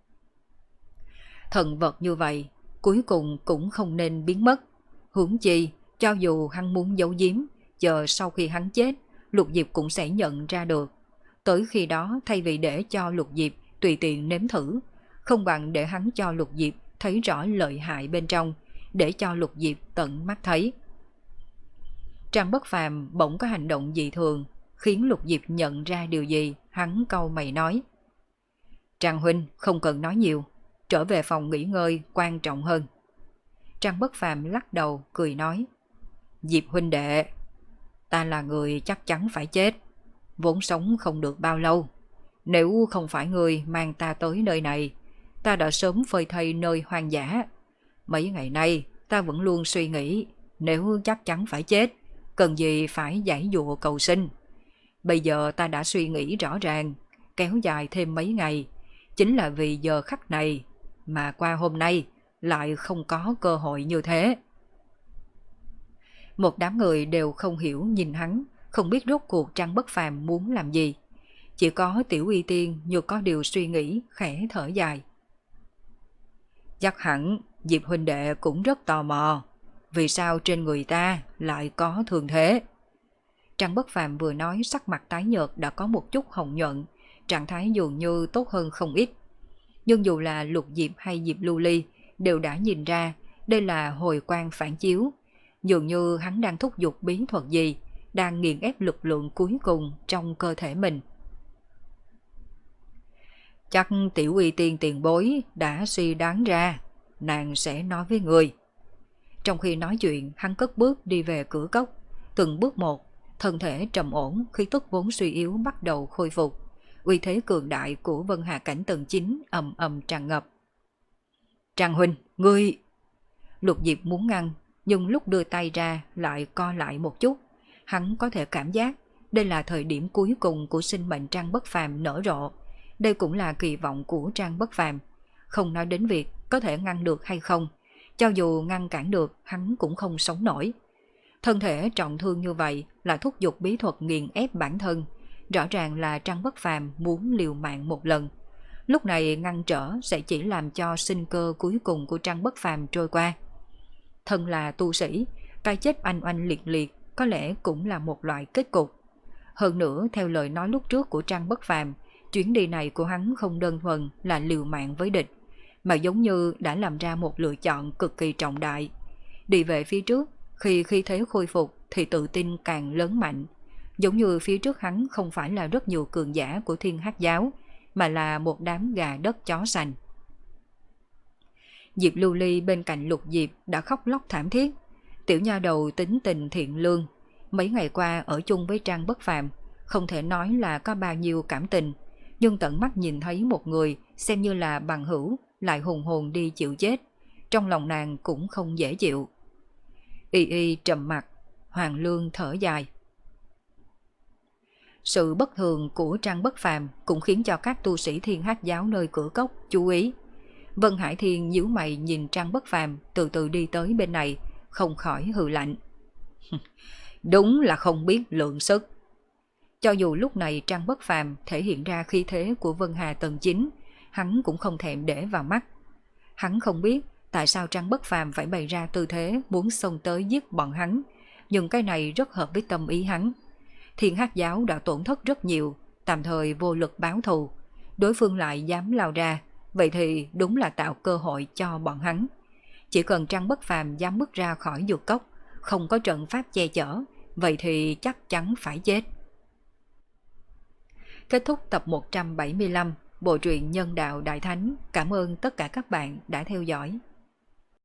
Thần vật như vậy, cuối cùng cũng không nên biến mất. Huống chi, cho dù hắn muốn giấu giếm, chờ sau khi hắn chết, Lục Diệp cũng sẽ nhận ra được. Tới khi đó thay vì để cho Lục Diệp tùy tiện nếm thử, không bằng để hắn cho Lục Diệp thấy rõ lợi hại bên trong, để cho Lục Diệp tận mắt thấy. Trang Bất Phàm bỗng có hành động dị thường, khiến Lục Diệp nhận ra điều gì, hắn cau mày nói. Trang huynh không cần nói nhiều, trở về phòng nghỉ ngơi quan trọng hơn. Trang Bất Phàm lắc đầu cười nói. Diệp huynh đệ, ta là người chắc chắn phải chết, vốn sống không được bao lâu. Nếu không phải người mang ta tới nơi này, ta đã sớm phơi thây nơi hoang dã. Mấy ngày nay ta vẫn luôn suy nghĩ, nếu chắc chắn phải chết, cần gì phải giải dụa cầu sinh. Bây giờ ta đã suy nghĩ rõ ràng, kéo dài thêm mấy ngày, chính là vì giờ khắc này, mà qua hôm nay lại không có cơ hội như thế. Một đám người đều không hiểu nhìn hắn, không biết rốt cuộc Trang Bất Phàm muốn làm gì. Chỉ có Tiểu Y Tiên như có điều suy nghĩ, khẽ thở dài. Chắc hẳn Diệp huynh đệ cũng rất tò mò, vì sao trên người ta lại có thương thế. Trang Bất Phàm vừa nói, sắc mặt tái nhợt đã có một chút hồng nhuận, trạng thái dường như tốt hơn không ít. Nhưng dù là Lục Diệp hay Diệp Lưu Ly đều đã nhìn ra đây là hồi quang phản chiếu, dường như hắn đang thúc giục bí thuật gì, đang nghiền ép lực lượng cuối cùng trong cơ thể mình. Chắc tiểu uy tiên tiền bối đã suy đoán ra, nàng sẽ nói với người. Trong khi nói chuyện, hắn cất bước đi về cửa cốc, từng bước một, thân thể trầm ổn, khí tức vốn suy yếu bắt đầu khôi phục. Uy thế cường đại của Vân Hà cảnh tầng chín ầm ầm tràn ngập. Trang huynh, ngươi... Lục Diệp muốn ngăn, nhưng lúc đưa tay ra lại co lại một chút. Hắn có thể cảm giác đây là thời điểm cuối cùng của sinh mệnh Trang Bất Phàm nở rộ. Đây cũng là kỳ vọng của Trang Bất Phàm. Không nói đến việc có thể ngăn được hay không, cho dù ngăn cản được hắn cũng không sống nổi. Thân thể trọng thương như vậy là thúc giục bí thuật nghiền ép bản thân. Rõ ràng là Trang Bất Phàm muốn liều mạng một lần. Lúc này ngăn trở sẽ chỉ làm cho sinh cơ cuối cùng của Trang Bất Phàm trôi qua. Thân là tu sĩ, cái chết oanh oanh liệt liệt có lẽ cũng là một loại kết cục. Hơn nữa, theo lời nói lúc trước của Trang Bất Phàm, chuyến đi này của hắn không đơn thuần là liều mạng với địch, mà giống như đã làm ra một lựa chọn cực kỳ trọng đại. Đi về phía trước, khi khí thế khôi phục thì tự tin càng lớn mạnh. Giống như phía trước hắn không phải là rất nhiều cường giả của Thiên Hắc giáo, mà là một đám gà đất chó sành. Diệp Lưu Ly bên cạnh Lục Diệp đã khóc lóc thảm thiết. Tiểu nha đầu tính tình thiện lương, mấy ngày qua ở chung với Trang Bất Phàm, không thể nói là có bao nhiêu cảm tình, nhưng tận mắt nhìn thấy một người xem như là bằng hữu lại hùng hồn đi chịu chết, trong lòng nàng cũng không dễ chịu. Y y trầm mặt, Hoàng Lương thở dài. Sự bất thường của Trang Bất Phàm cũng khiến cho các tu sĩ Thiên Hắc giáo nơi cửa cốc chú ý. Vân Hải Thiên nhíu mày nhìn Trang Bất Phàm từ từ đi tới bên này, không khỏi hừ lạnh. Đúng là không biết lượng sức. Cho dù lúc này Trang Bất Phàm thể hiện ra khí thế của Vân Hà tầng chín, hắn cũng không thèm để vào mắt. Hắn không biết tại sao Trang Bất Phàm phải bày ra tư thế muốn xông tới giết bọn hắn, nhưng cái này rất hợp với tâm ý hắn. Thiên Hắc giáo đã tổn thất rất nhiều, tạm thời vô lực báo thù. Đối phương lại dám lao ra, vậy thì đúng là tạo cơ hội cho bọn hắn. Chỉ cần Trang Bất Phàm dám bước ra khỏi dược cốc, không có trận pháp che chở, vậy thì chắc chắn phải chết. Kết thúc tập một trăm bảy mươi lăm, bộ truyện Nhân đạo Đại Thánh. Cảm ơn tất cả các bạn đã theo dõi.